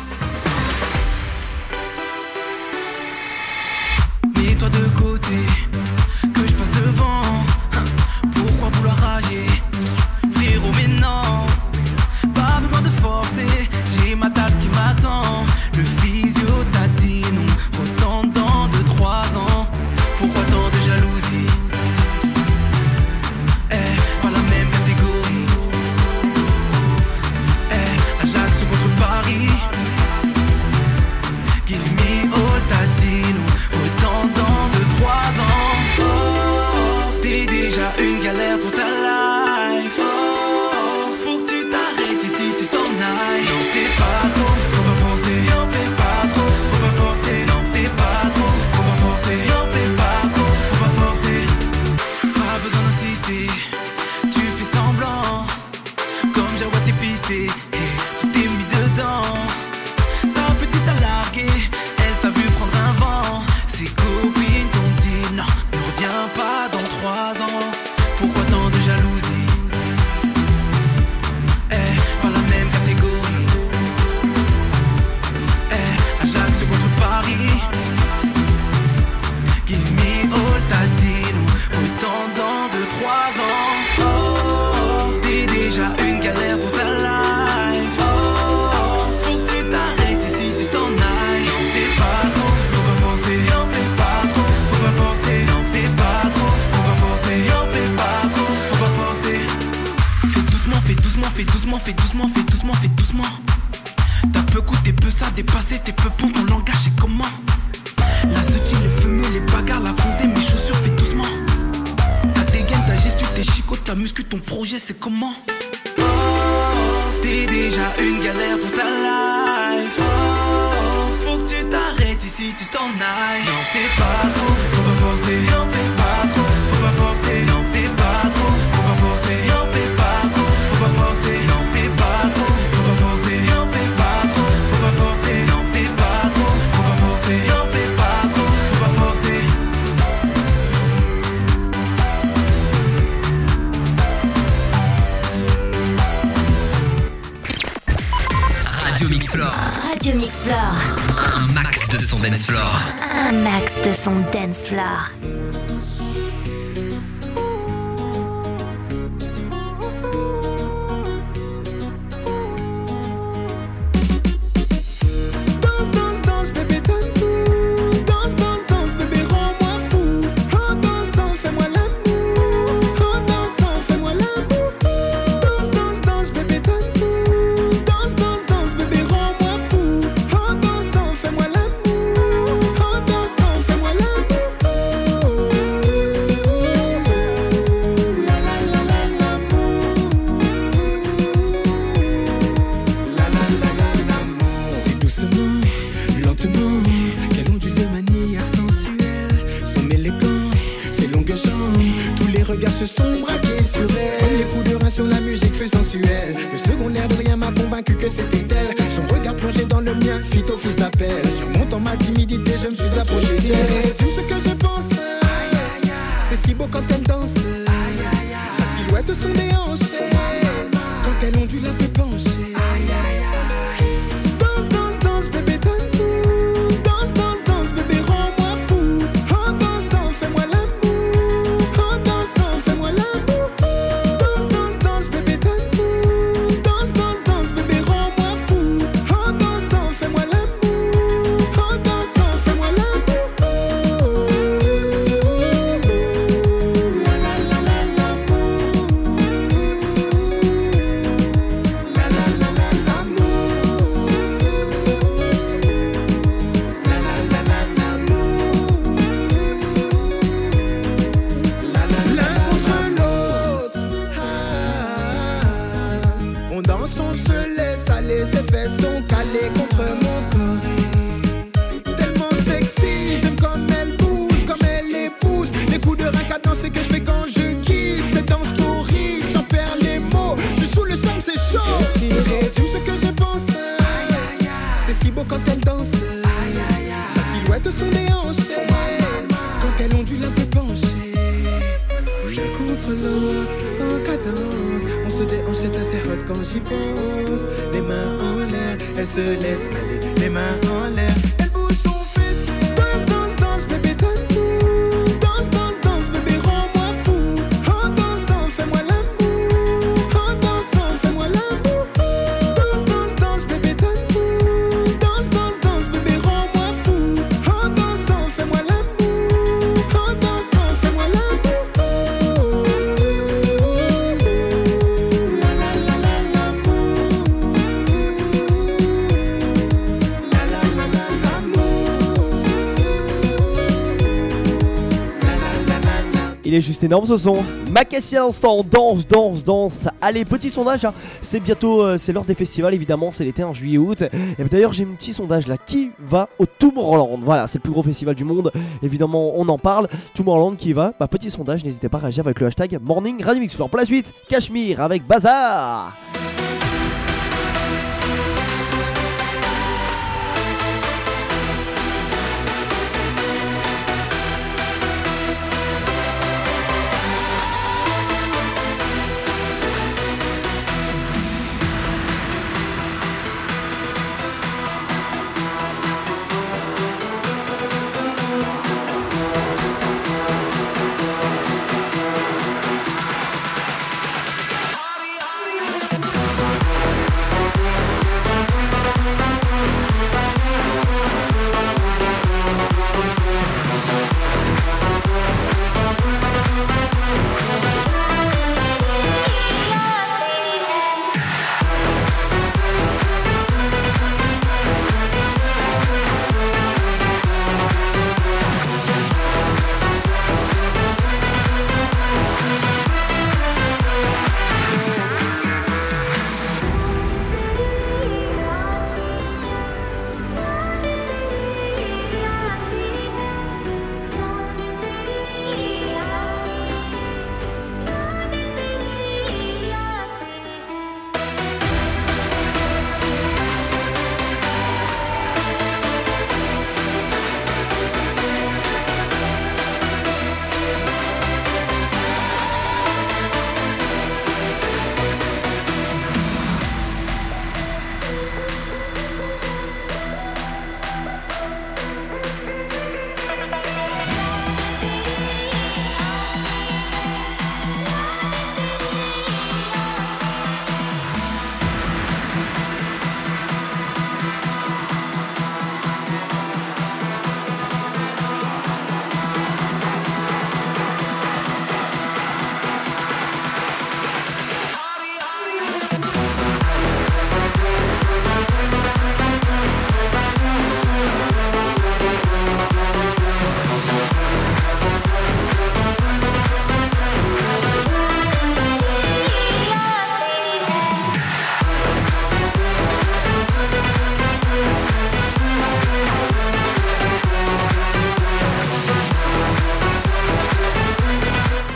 Mets-toi de côté, que je passe devant. Pourquoi vouloir rager? Frérot, mais non, pas besoin de forcer. J'ai ma table qui m'attend. Le physio t'a dit non, autant dans 2-3 ans. Pourquoi tant de jalousie? Pas la même catégorie. Ajaccio contre Paris. Give me all t'as dit non, autant dans 2-3 ans. Oh, t'es déjà une galère pour ta life. Oh, faut que tu t'arrêtes ici, tu t'en ailles. N'en fais pas trop, faut pas forcer. N'en fais pas trop, faut pas forcer. N'en fais pas trop, faut pas forcer. N'en fais pas trop, faut pas forcer. Pas besoin d'insister, tu fais semblant. Comme Jawa t'es pisté, et tu t'es mis dedans. Ta petite a largué, elle t'a vu prendre un vent. Ses copines t'ont dit non, ne reviens pas dans 3 ans. Pourquoi tant de jalousie? Pas la même catégorie. Ajaccio contre Paris. Give me all t'as dit non, autant dans 2-3 ans. Oh, t'es déjà une galère pour ta life. Oh, faut que tu t'arrêtes ici, tu t'en ailles. N'en fais pas trop, faut pas forcer. N'en fais pas trop, faut pas forcer. N'en fais pas trop, faut pas forcer. N'en fais pas trop, faut pas forcer. Fais doucement, fais doucement, fais doucement, fais doucement, fais doucement, fais doucement. T'as peu goûté, peu ça, dépassé, t'es peu bon, ton langage c'est comment? La soutine, les fumeux, les bagarres, la fonce des mes chaussures, fais doucement. Ta dégaine, ta gestu, tes chicots, ta muscu, ton projet c'est comment? Oh, t'es déjà une galère pour ta life. Oh, faut que tu t'arrêtes ici, tu t'en ailles. N'en fais pas trop, faut pas forcer. N'en fais pas trop, faut pas forcer. N'en fais pas trop, faut pas forcer. N'en fais pas trop, faut pas forcer. N'en fais pas trop, faut pas forcer. N'en fais pas trop, faut pas forcer. N'en fais pas trop, faut pas forcer. N'en fais pas trop, faut pas forcer. Radio Mix Floor. Radio Mix Floor. Un max de son dance floor. Un max de son dance floor. Danse, danse, danse, bébé, donne-nous. Danse, danse, danse, bébé, rends-moi fou. En dansant, fais-moi l'amour. En dansant, fais-moi l'amour. Danse, danse, danse, bébé, donne-nous. Danse, danse, danse, bébé, rends-moi fou. En dansant, fais-moi l'amour. dont la musique fut sensuelle. Le second l'air de rien m'a convaincu que c'était elle. Son regard plongé dans le mien fit office d'appel. Surmontant ma timidité, je me suis approché d'elle. Résume ce que je pense. C'est si beau quand elle danse. Sa silhouette sont des hanches. Quand elle ondule un peu penchée. Danse, danse, danse, bébé, donne-nous. Danse, danse, danse, bébé, rends-moi fou. En dansant, fais-moi l'amour. En dansant, fais-moi l'amour. Danse, danse, danse, bébé, donne-nous. Danse, danse, danse, bébé, rends-moi fou. En dansant, fais-moi l'amour. En dansant, fais-moi l'amour. La la la la l'amour. La la la la l'amour. La la la la l'amour. L'un contre l'autre. On danse, on se laisse aller, ses fesses sont calées contre mon corps. Tellement sexy, j'aime comme elle bouge, comme elle épouse. Les coups de rein cadencés que je fais quand je quitte. C'est dans story, j'en perds les mots. Je suis sous le sang, c'est chaud. Si résume ce que je pense. C'est si beau quand elle danse. Sa silhouette sont des hanches. Quand elle ondule un peu penchée. L'un contre l'autre, en cadence. On se déhanche, c'est assez hot quand j'y pense. Les mains en l'air, elle se laisse aller. Les mains en l'air, elle bouge son fils. Danse, danse, danse, bébé, donne-nous. Danse, danse, danse, bébé, rends-moi fou. En dansant, fais-moi l'amour. En dansant, fais-moi l'amour. Danse, danse, danse, bébé, donne-nous. Danse, danse, danse, bébé, rends-moi fou. En dansant, fais-moi l'amour. En dansant, fais-moi l'amour. La la la la l'amour. La la la la l'amour. La la la la la. Il est juste énorme ce son. Makassi à l'instant, danse, danse, danse. Allez, petit sondage, hein. C'est bientôt, c'est l'heure des festivals évidemment, c'est l'été, en juillet, août. Et d'ailleurs j'ai un petit sondage là, qui va au Tomorrowland? Voilà, c'est le plus gros festival du monde, évidemment on en parle. Tomorrowland qui va, bah petit sondage, n'hésitez pas à réagir avec le hashtag Morning Radio Mix Floor. Pour la suite, Cachemire avec Bazar. Party, party,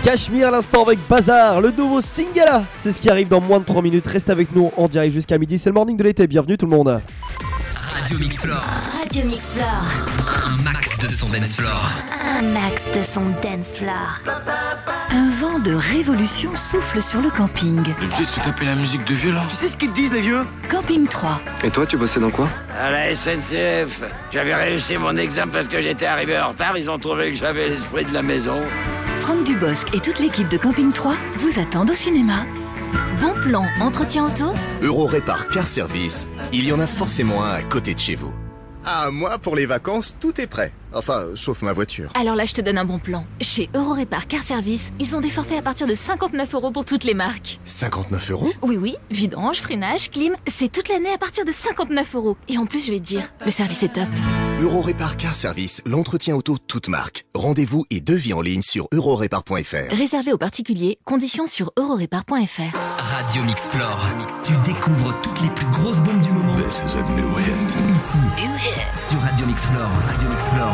Cachemire à l'instant avec Bazar, le nouveau single. C'est ce qui arrive dans moins de 3 minutes. Reste avec nous en direct jusqu'à midi. C'est le morning de l'été. Bienvenue tout le monde. Radio Mix Floor. Radio Mix Floor. Un max de son dance floor. Un max de son dance floor. Un vent de révolution souffle sur le camping. Tu sais, tu tapais la musique de vieux là. Tu sais ce qu'ils te disent les vieux? Camping 3. Et toi, tu bossais dans quoi? À la SNCF. J'avais réussi mon examen parce que j'étais arrivé en retard. Ils ont trouvé que j'avais l'esprit de la maison. Franck Dubosc et toute l'équipe de Camping 3 vous attendent au cinéma. Bon plan, entretien auto? Eurorépar Car Service, il y en a forcément un à côté de chez vous. Ah, moi, pour les vacances, tout est prêt. Enfin, sauf ma voiture. Alors là, je te donne un bon plan. Chez Eurorépar Car Service, ils ont des forfaits à partir de 59 € pour toutes les marques. 59 €? Oui, vidange, freinage, clim, c'est toute l'année à partir de 59 €. Et en plus, je vais te dire, le service est top. Eurorépar Car Service, l'entretien auto toute marque. Rendez-vous et devis en ligne sur eurorépar.fr. Réservé aux particuliers, conditions sur eurorépar.fr. Radio Mix Floor. Tu découvres toutes les plus grosses bombes du moment. This is a new hit. Ici, sur Radio Mix Floor. Radio Mix Floor.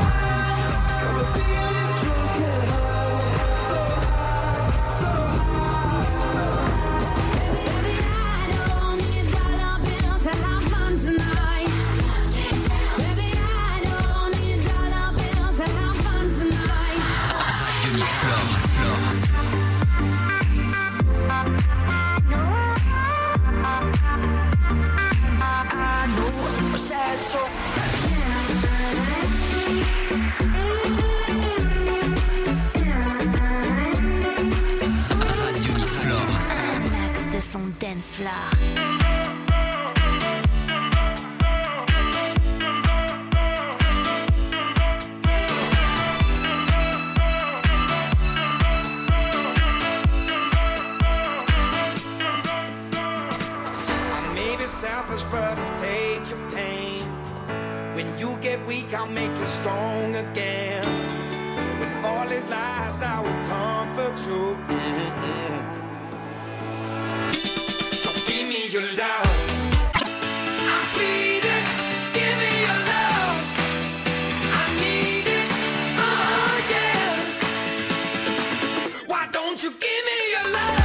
Dance floor. Selfish, but I take your pain. When you get weak, I'll make you strong again. When all is lost, I will comfort you. So give me your love. I'm bleeding. Give me your love. I need it. Oh yeah. Why don't you give me your love?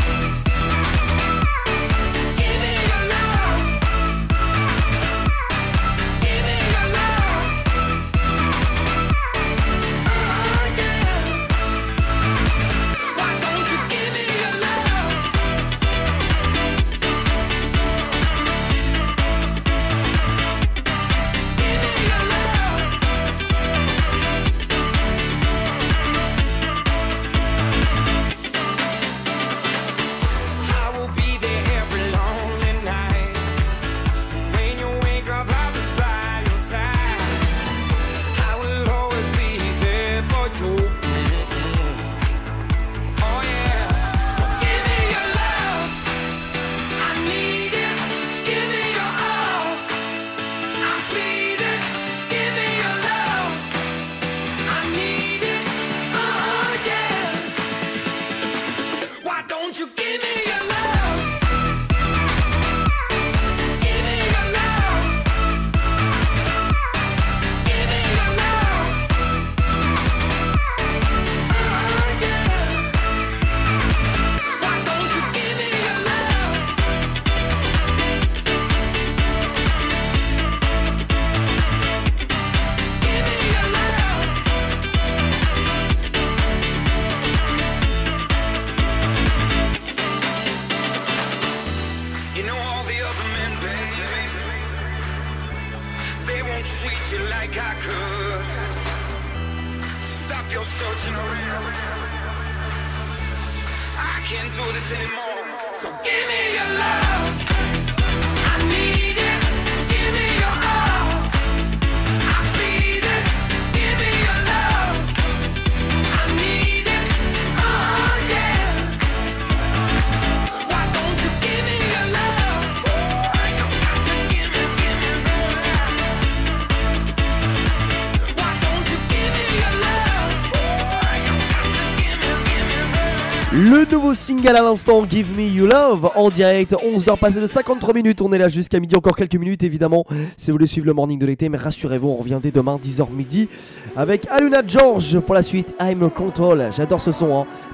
Le nouveau single à l'instant, Give Me You Love, en direct, 11h passées de 53 minutes, on est là jusqu'à midi, encore quelques minutes évidemment, si vous voulez suivre le morning de l'été, mais rassurez-vous, on revient dès demain 10h midi, avec Aluna George pour la suite, I'm Control, j'adore ce son, hein.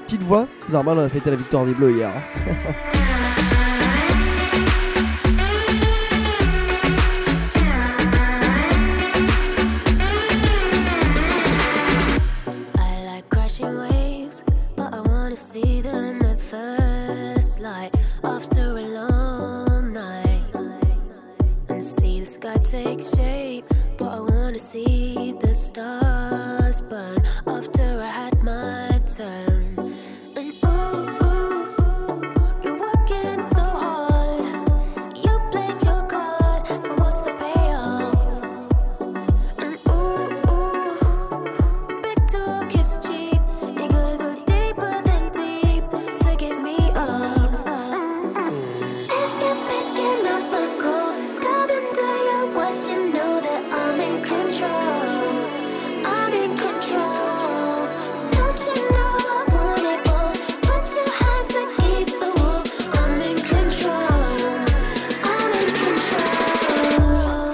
petite voix, c'est normal, on a fêté la victoire des Bleus hier. I like crashing waves, but I wanna see them at first light after a long night. And see the sky take shape, but I wanna see the stars burn after I had my turn. And ooh, you're working so hard. You played your card, supposed to pay off. And ooh, big talk is cheap. You gotta go deeper than deep to get me off. If you're picking up my call, come into your wash, you know that I'm in control. I'm in control. Don't you know I want it all? Put your hands against the wall. I'm in control. I'm in control.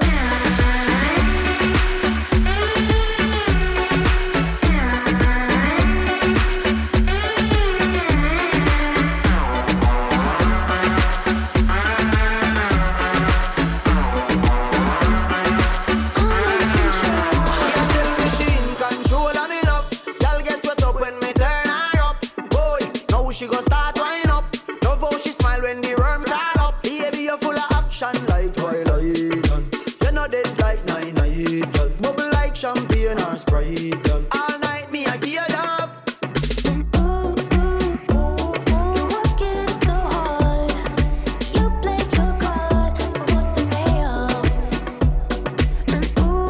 Control of me love. Y'all get wet up when me turn her up. Boy, now she go start wind up. Love how she smile when the worm crawl up. Baby, you're full of action like Twilight. You're not dead like 9-9, girl. Bubble like champagne or Sprite, girl. All night me I give you love. You're working so hard. You played your card, supposed to pay off. And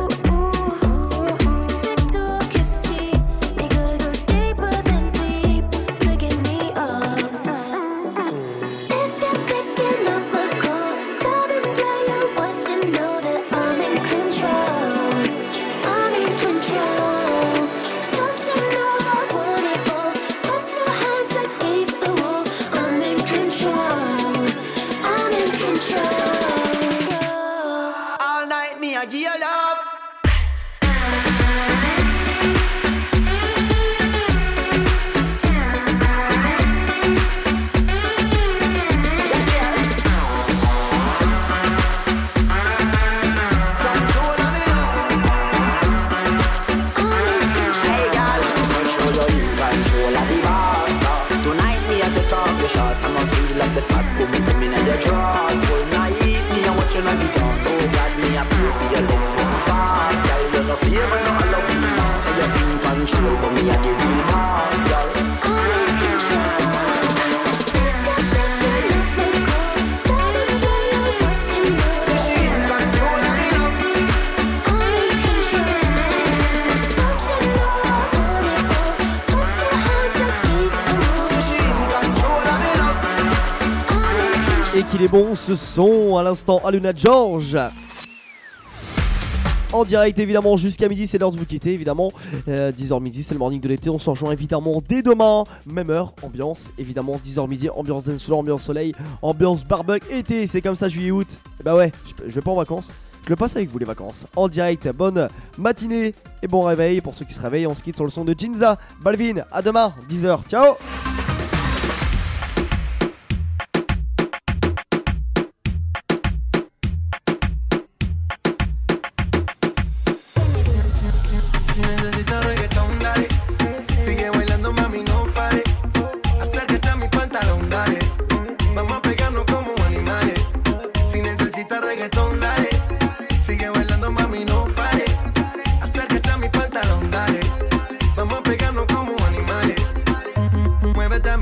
big talk is cheap. You gotta go deeper than deep to get me off. If you're picking up my call, come into your wash, you know that I'm in control. I'm in control. Don't you know I want it all? Put your hands against the wall. I'm in control. I'm in control. All night me I give you love. Hey girl, make sure you're in control of the boss. Tonight me at the top your shots, I'ma feel like the fat woman coming in your drawers. Whole night me I watch you on the dance. Oh God, me I pray for your legs so fast, girl. You no fear when no allow me. Say you're in control, but me I the real boss, girl. I'm in control. Come into your wash, you know that She in control of me love. I'm in control. Don't you know I want it all? Put your hands against the wall. She in control of me love. I'm in control. Et qu'il est bon ce son à l'instant Aluna George. En direct évidemment jusqu'à midi, c'est l'heure de vous quitter évidemment. 10h midi, c'est le morning de l'été. On se rejoint évidemment dès demain, même heure, ambiance évidemment 10h midi, ambiance dance floor, ambiance soleil, ambiance barbecue été, c'est comme ça juillet-août. Et bah ouais, je vais pas en vacances, je le passe avec vous les vacances. En direct, bonne matinée et bon réveil pour ceux qui se réveillent. On se quitte sur le son de Ginza, Balvin, à demain 10h, ciao. Si necesitas reggaetón, dale. Sigue bailando, mami, no pare. Acércate a mi pantalón, dale. Vamos a pegarnos como animales. Si necesitas reggaetón, dale. Sigue bailando, mami, no pare. Acércate a mi pantalón, dale. Vamos a pegarnos como animales. Muévete a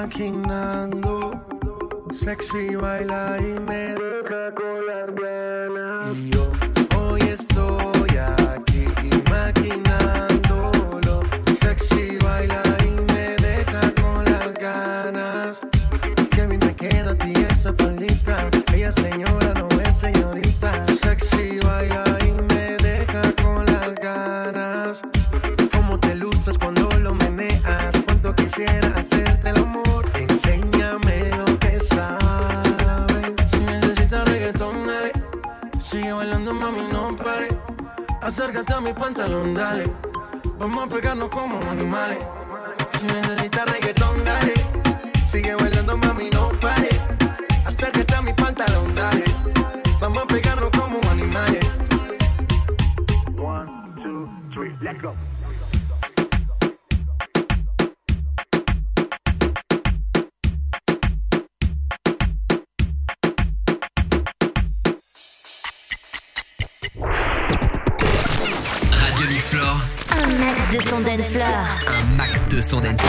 maquinando. Sexy baila y me deja con las ganas. Y yo hoy estoy aquí maquinándolo. Sexy baila y me deja con las ganas. Qué bien te queda a ti esa faldita. Ella señora, no es señorita. Sexy baila y me deja con las ganas. Cómo te luces cuando lo meneas. Cuánto quisiera hacerte el amor. Enséñame lo que sabes. Si necesitas reggaetón, dale. Sigue bailando, mami, no pare. Acércate a mi pantalón, dale. Vamos a pegarnos como animales. Si necesitas reggaetón, dale. Sigue bailando, mami, no pare. Acércate a mi pantalón, dale. Vamos a pegarnos como animales. 1, 2, 3, let's go. Radio Mix Floor. Un max de son dance floor. Un max de son dance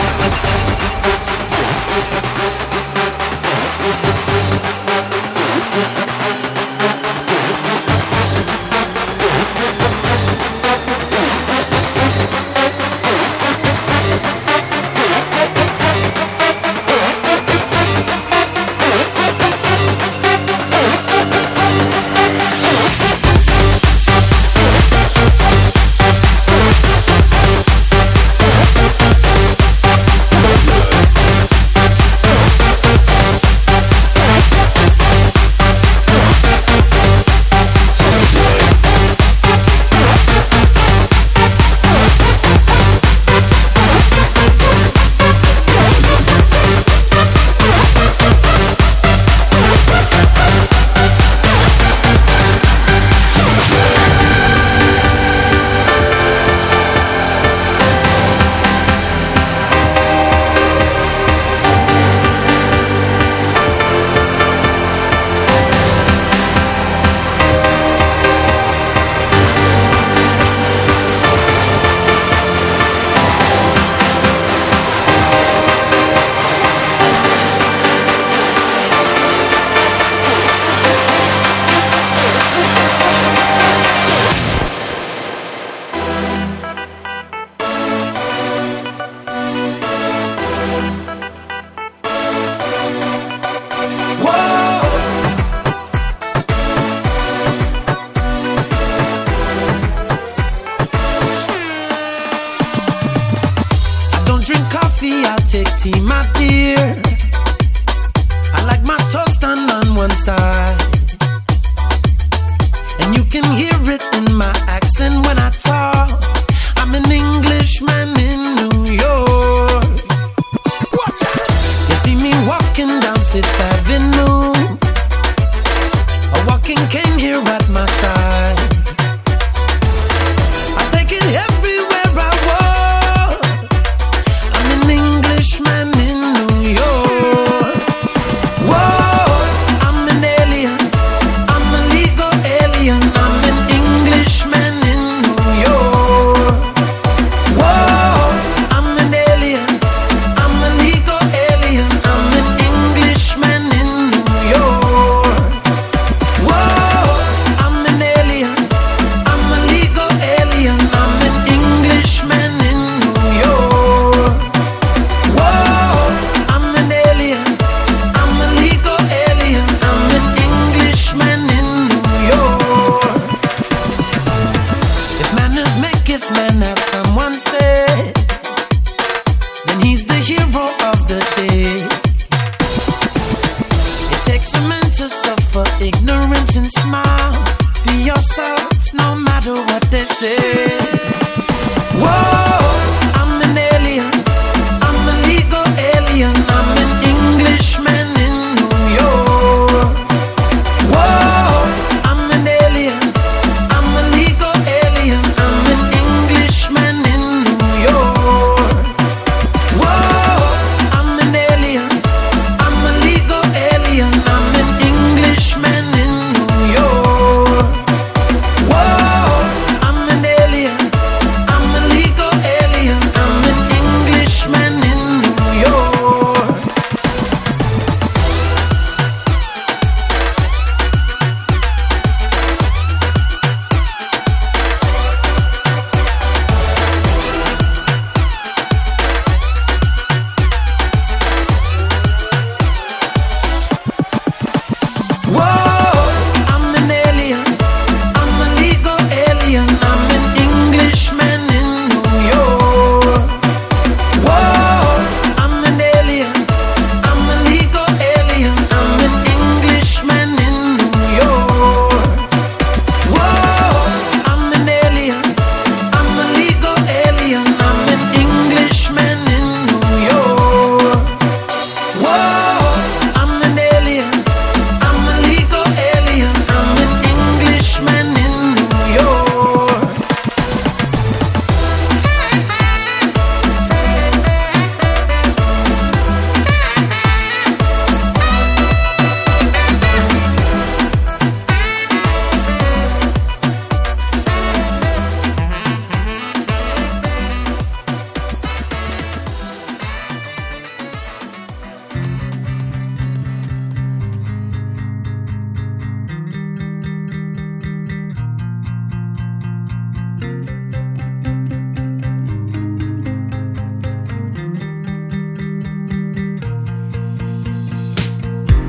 take tea, my dear. I like my toast done on one side, and you can hear it in my accent when I talk. I'm an Englishman in New York. You see me walking down Fifth Avenue, a walking cane here at my side. I take it everywhere I walk. I'm an Englishman in New York. Whoa, I'm an alien, I'm a legal alien. I'm an Englishman in New York.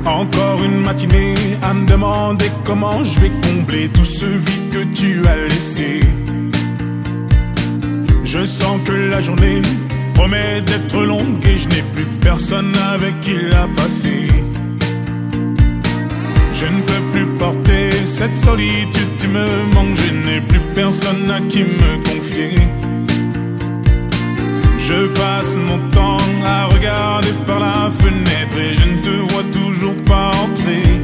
Encore une matinée à me demander comment je vais combler tout ce vide que tu as laissé. Je sens que la journée promet d'être longue et je n'ai plus personne avec qui la passer. Je ne peux plus porter cette solitude, tu me manques, je n'ai plus personne à qui me confier. Je passe mon temps à regarder par la fenêtre et je ne te vois toujours pas entrer.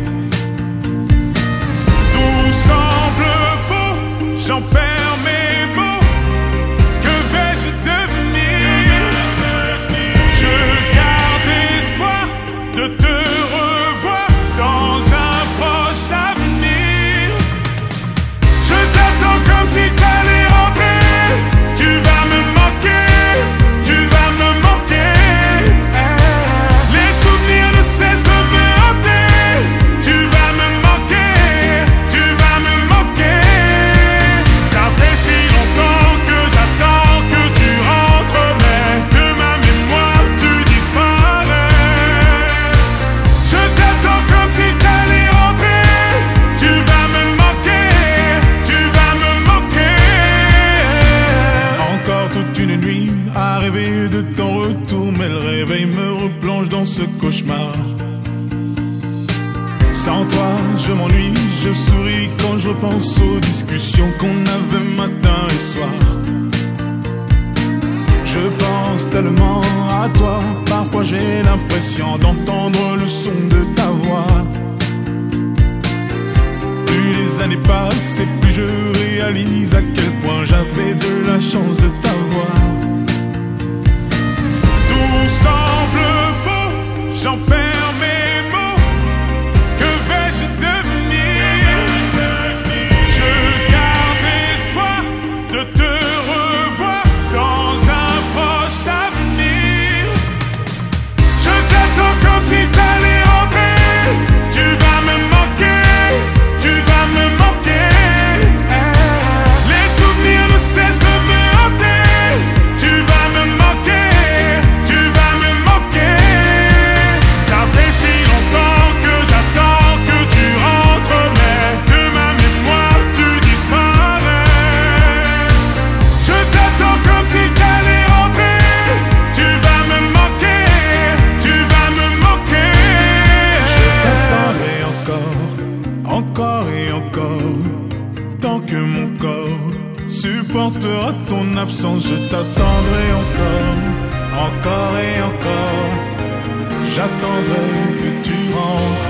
Tout semble faux, j'en perds mes mots. Que vais-je devenir? Je garde espoir de te revoir dans un proche avenir. Je t'attends comme si t'allais rentrer. Tu vas me manquer, tu vas me manquer. Les souvenirs ne cessent de me hanter. Tu vas me manquer, tu vas me manquer. Ça fait si longtemps que j'attends que tu rentres, mais de ma mémoire tu disparais. Je t'attends comme si t'allais rentrer. Tu vas me manquer, tu vas me manquer. Encore toute une nuit à rêver de ton retour, mais le réveil me replonge dans ce cauchemar. Sans toi, je m'ennuie, je souris quand je repense aux discussions qu'on avait matin et soir. Je pense tellement à toi, parfois j'ai l'impression d'entendre le son de ta voix. Plus les années passent et plus je réalise à quel point j'avais de la chance de t'avoir. Tout semble faux, j'en perds mes mots. Que vais-je devenir? Je garde espoir de te revoir dans un proche avenir. Je t'attends comme si t'allais rentrer. Tu vas me manquer, tu vas me manquer. Les souvenirs ne cessent de me hanter. Tu vas me manquer, tu vas me manquer. Ça fait si longtemps que j'attends que tu rentres, mais de ma mémoire tu disparais. Je t'attends comme si t'allais rentrer. Tu vas me manquer, tu vas me manquer. Je t'attendrai encore et encore, tant que mon corps supportera ton absence. Je t'attendrai encore et encore. J'attendrai que tu rentres.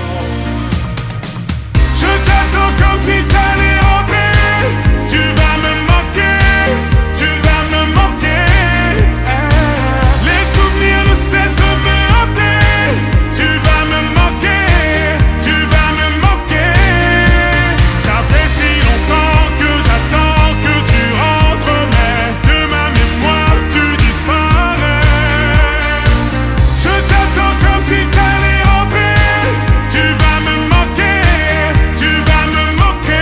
Je t'attends comme si t'allais rentrer. Tu vas me manquer, tu vas me manquer. Les souvenirs ne cessent de me hanter. Tu vas me manquer, tu vas me manquer. Ça fait si longtemps que j'attends que tu rentres, mais de ma mémoire tu disparais. Je t'attends comme si t'allais rentrer. Tu vas me manquer, tu vas me manquer.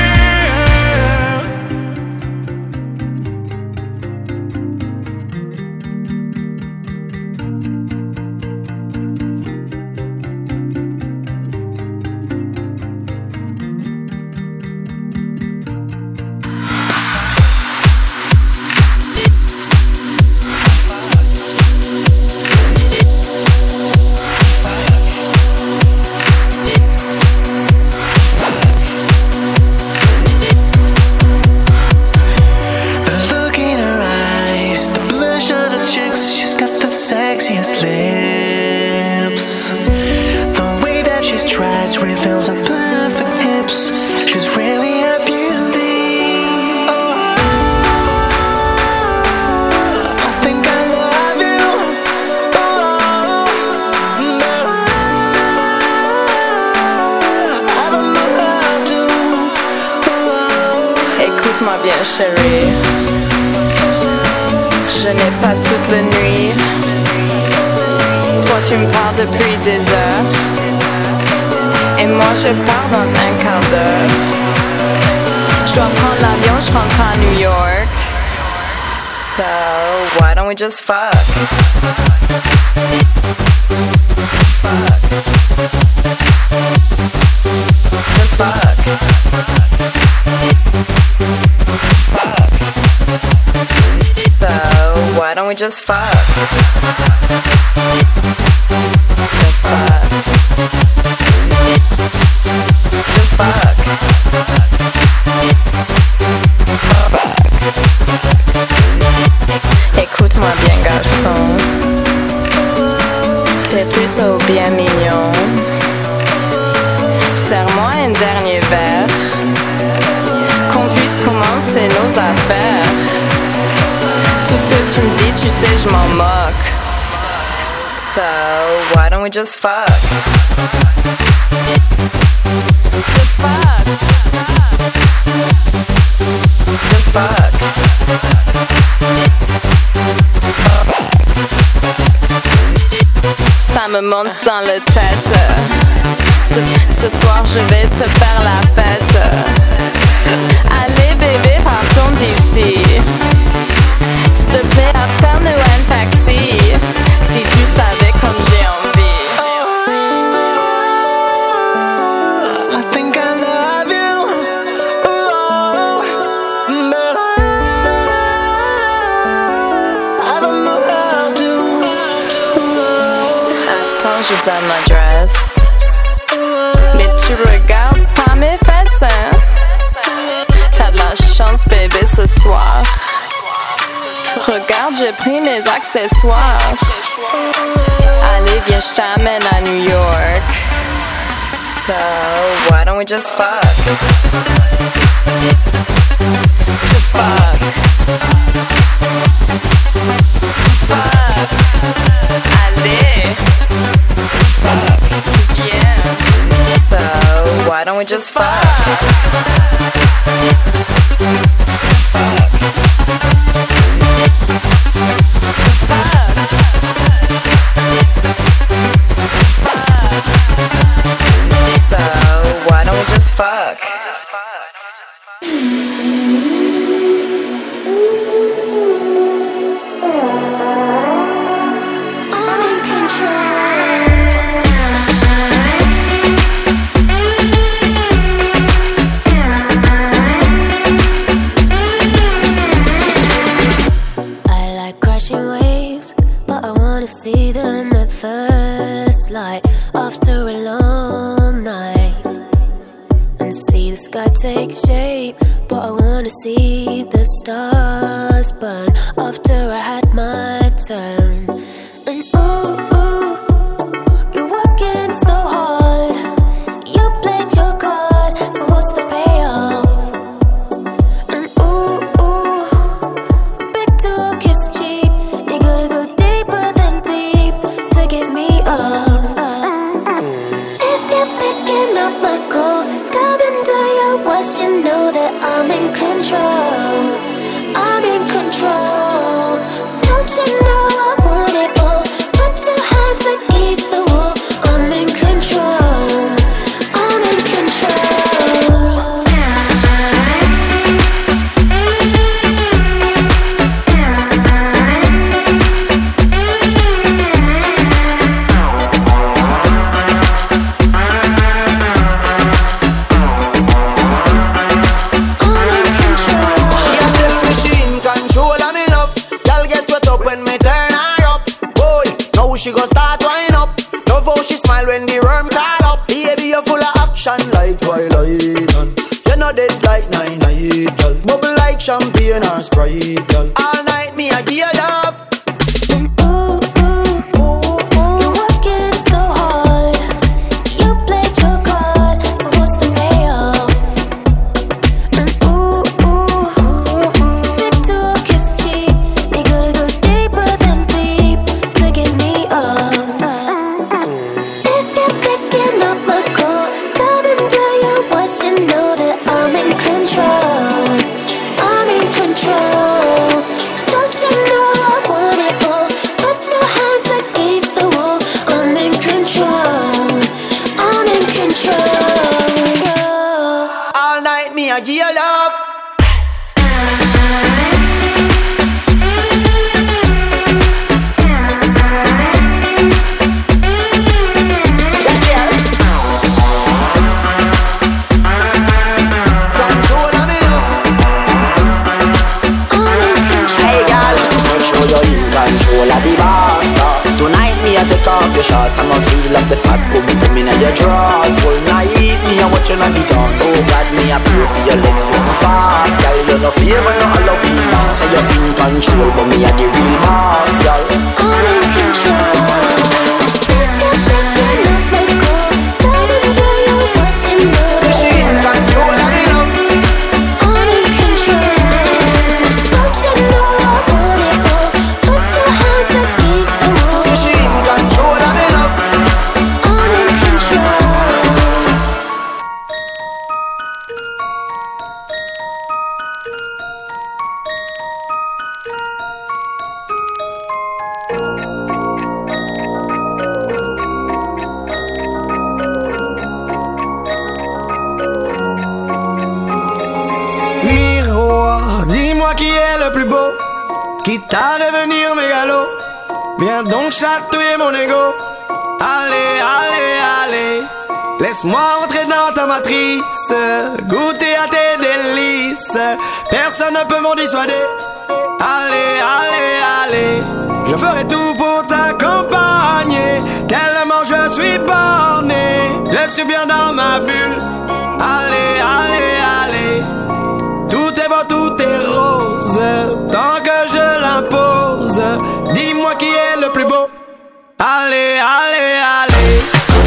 The look in her eyes, the blush on her cheeks, she's got the sexiest lips. The way that she strides reveals her perfect hips. She's really a beauty. Oh, I think I love you. Oh, no, I don't know how to. Oh, Écoute-moi bien, chérie. Je n'ai pas toute la nuit. Toi, tu me parles depuis des heures. Et moi, je pars dans un quart d'heure. Je dois prendre l'avion, je rentre à New York. So, why don't we just fuck? Just fuck. So why don't we just fuck? Just fuck. Just fuck. Écoute-moi bien, garçon. T'es plutôt bien mignon. Serre-moi un dernier verre, qu'on puisse commencer nos affaires. Tout ce que tu me dis, tu sais, je m'en moque. So, why don't we just fuck? Just fuck. Just fuck. Ça me monte dans la tête. Ce soir je vais te faire la fête. Allez bébé, partons d'ici. S'il te plaît, appelle-nous un taxi. Si tu savais comme j'ai envie. I think I love you. Oh, but I don't know how to. Attends, je donne l'adresse. Mais tu regardes pas mes fesses, hein? T'as de la chance, bébé, ce soir. Regarde, j'ai pris mes accessoires. Allez, viens, je t'amène à New York. So, why don't we just fuck? Just fuck. Just fuck. Allez. Just fuck. Yeah. So, why don't we just fuck? So, why don't we just fuck? I'm in control. I like crashing waves, but I wanna see them at first light after a long night. And see the sky take shape, but I wanna see the stars burn after I had my turn. And ooh, you're working so hard. You played your card, so what's the payoff? And ooh, big talk is cheap. You gotta go deeper than deep to get me off. If you're picking up my call, come and do your worst. You know that I'm in control. I'm in control. Don't you know I want it all? Put your hands against the wall. I'm in control. I'm in control. She a tell me she in control of me love. Girl get wet up when me turn her up. Boy, now she go start wind up. Love how she smile when the worm crawl up. Baby, you're full of action like Twilight. And you're not dead like 9-9, girl. Bubble like champagne or Sprite, girl. All night me I give you love. You're working so hard. You played your card, so what's the payoff? And big talk is cheap. You gotta go deeper than deep to get me off. If you're picking up my call, come and do your worst. You know that I'm in control. I'm in control. Don't you know shorts and I feel up the fat. Put me in your drawers. All night me and watching on the dance. Oh God, me a pray for your legs so fast. Girl, you no favor, no allow me. Say you're in control, but me a the real boss, girl. I'm in control. Quitte à devenir mégalo, viens donc chatouiller mon ego. Allez, allez, allez, laisse-moi entrer dans ta matrice, goûter à tes délices, personne ne peut m'en dissuader. Allez, allez, allez, je ferai tout pour t'accompagner, tellement je suis borné, je suis bien dans ma bulle. Allez, allez, allez, tout est beau, tout est rose, tant que je l'impose. Dis-moi qui est le plus beau. Allez, allez, allez.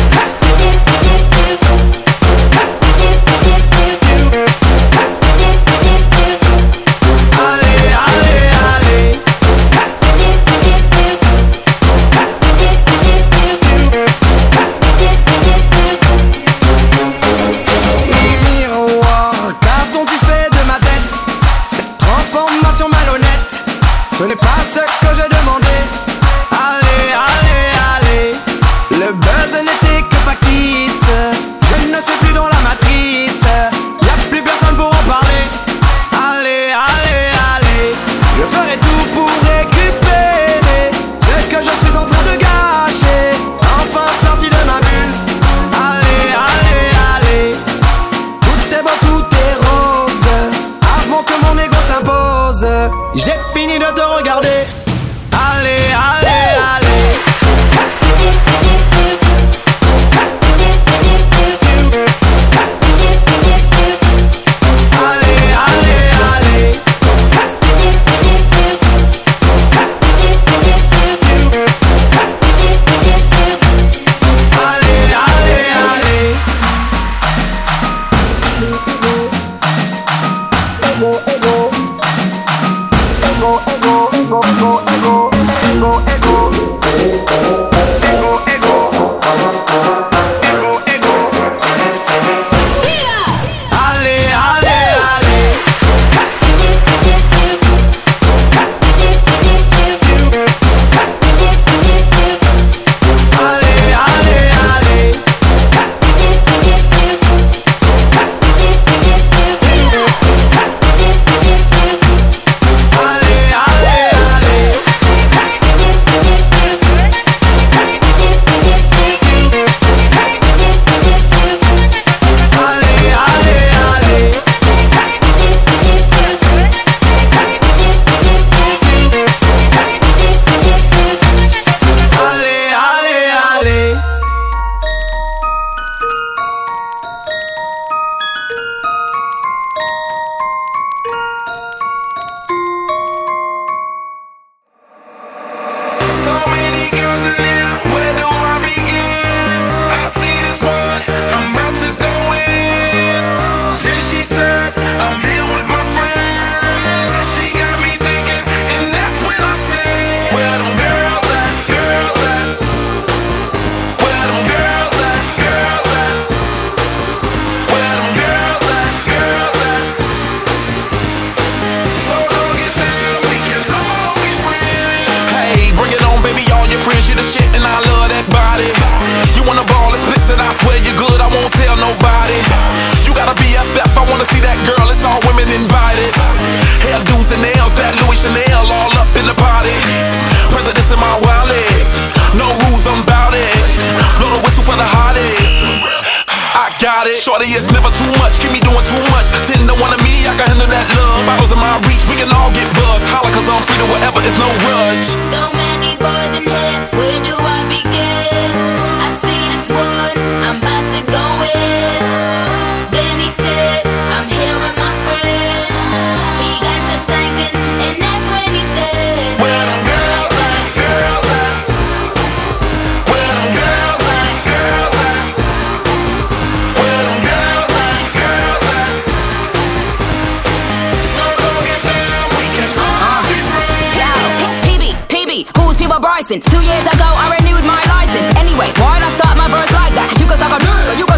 Ce n'est pas ce que j'ai demandé. Allez, allez, allez. Le buzz n'était que factice. Je ne suis plus dans la matrice. Y'a plus personne pour en parler. Allez, allez, allez. Je ferai tout pour récupérer ce que je suis en train de gâcher. Enfin sorti de ma bulle. Allez, allez, allez. Tout est beau, tout est rose, avant que mon ego s'impose. J'ai fini de te regarder. Allez, allez, allez. Allez, allez, allez. Allez, allez, allez. Ego, ego. Ego, ego, ego, ego, ego, ego, ego, ego, ego, ego, ego. Allez, allez, allez. Allez, allez, allez. Shorty, it's never too much, keep me doing too much. 10 to 1 of me, I can handle that love. Bottles in my reach, we can all get buzzed. Holla, cause I'm free to whatever, it's no rush. So many boys in here, where do I begin? Bryson. 2 years ago, I renewed my license. Anyway, why'd I start my verse like that? You can suck a dick, or you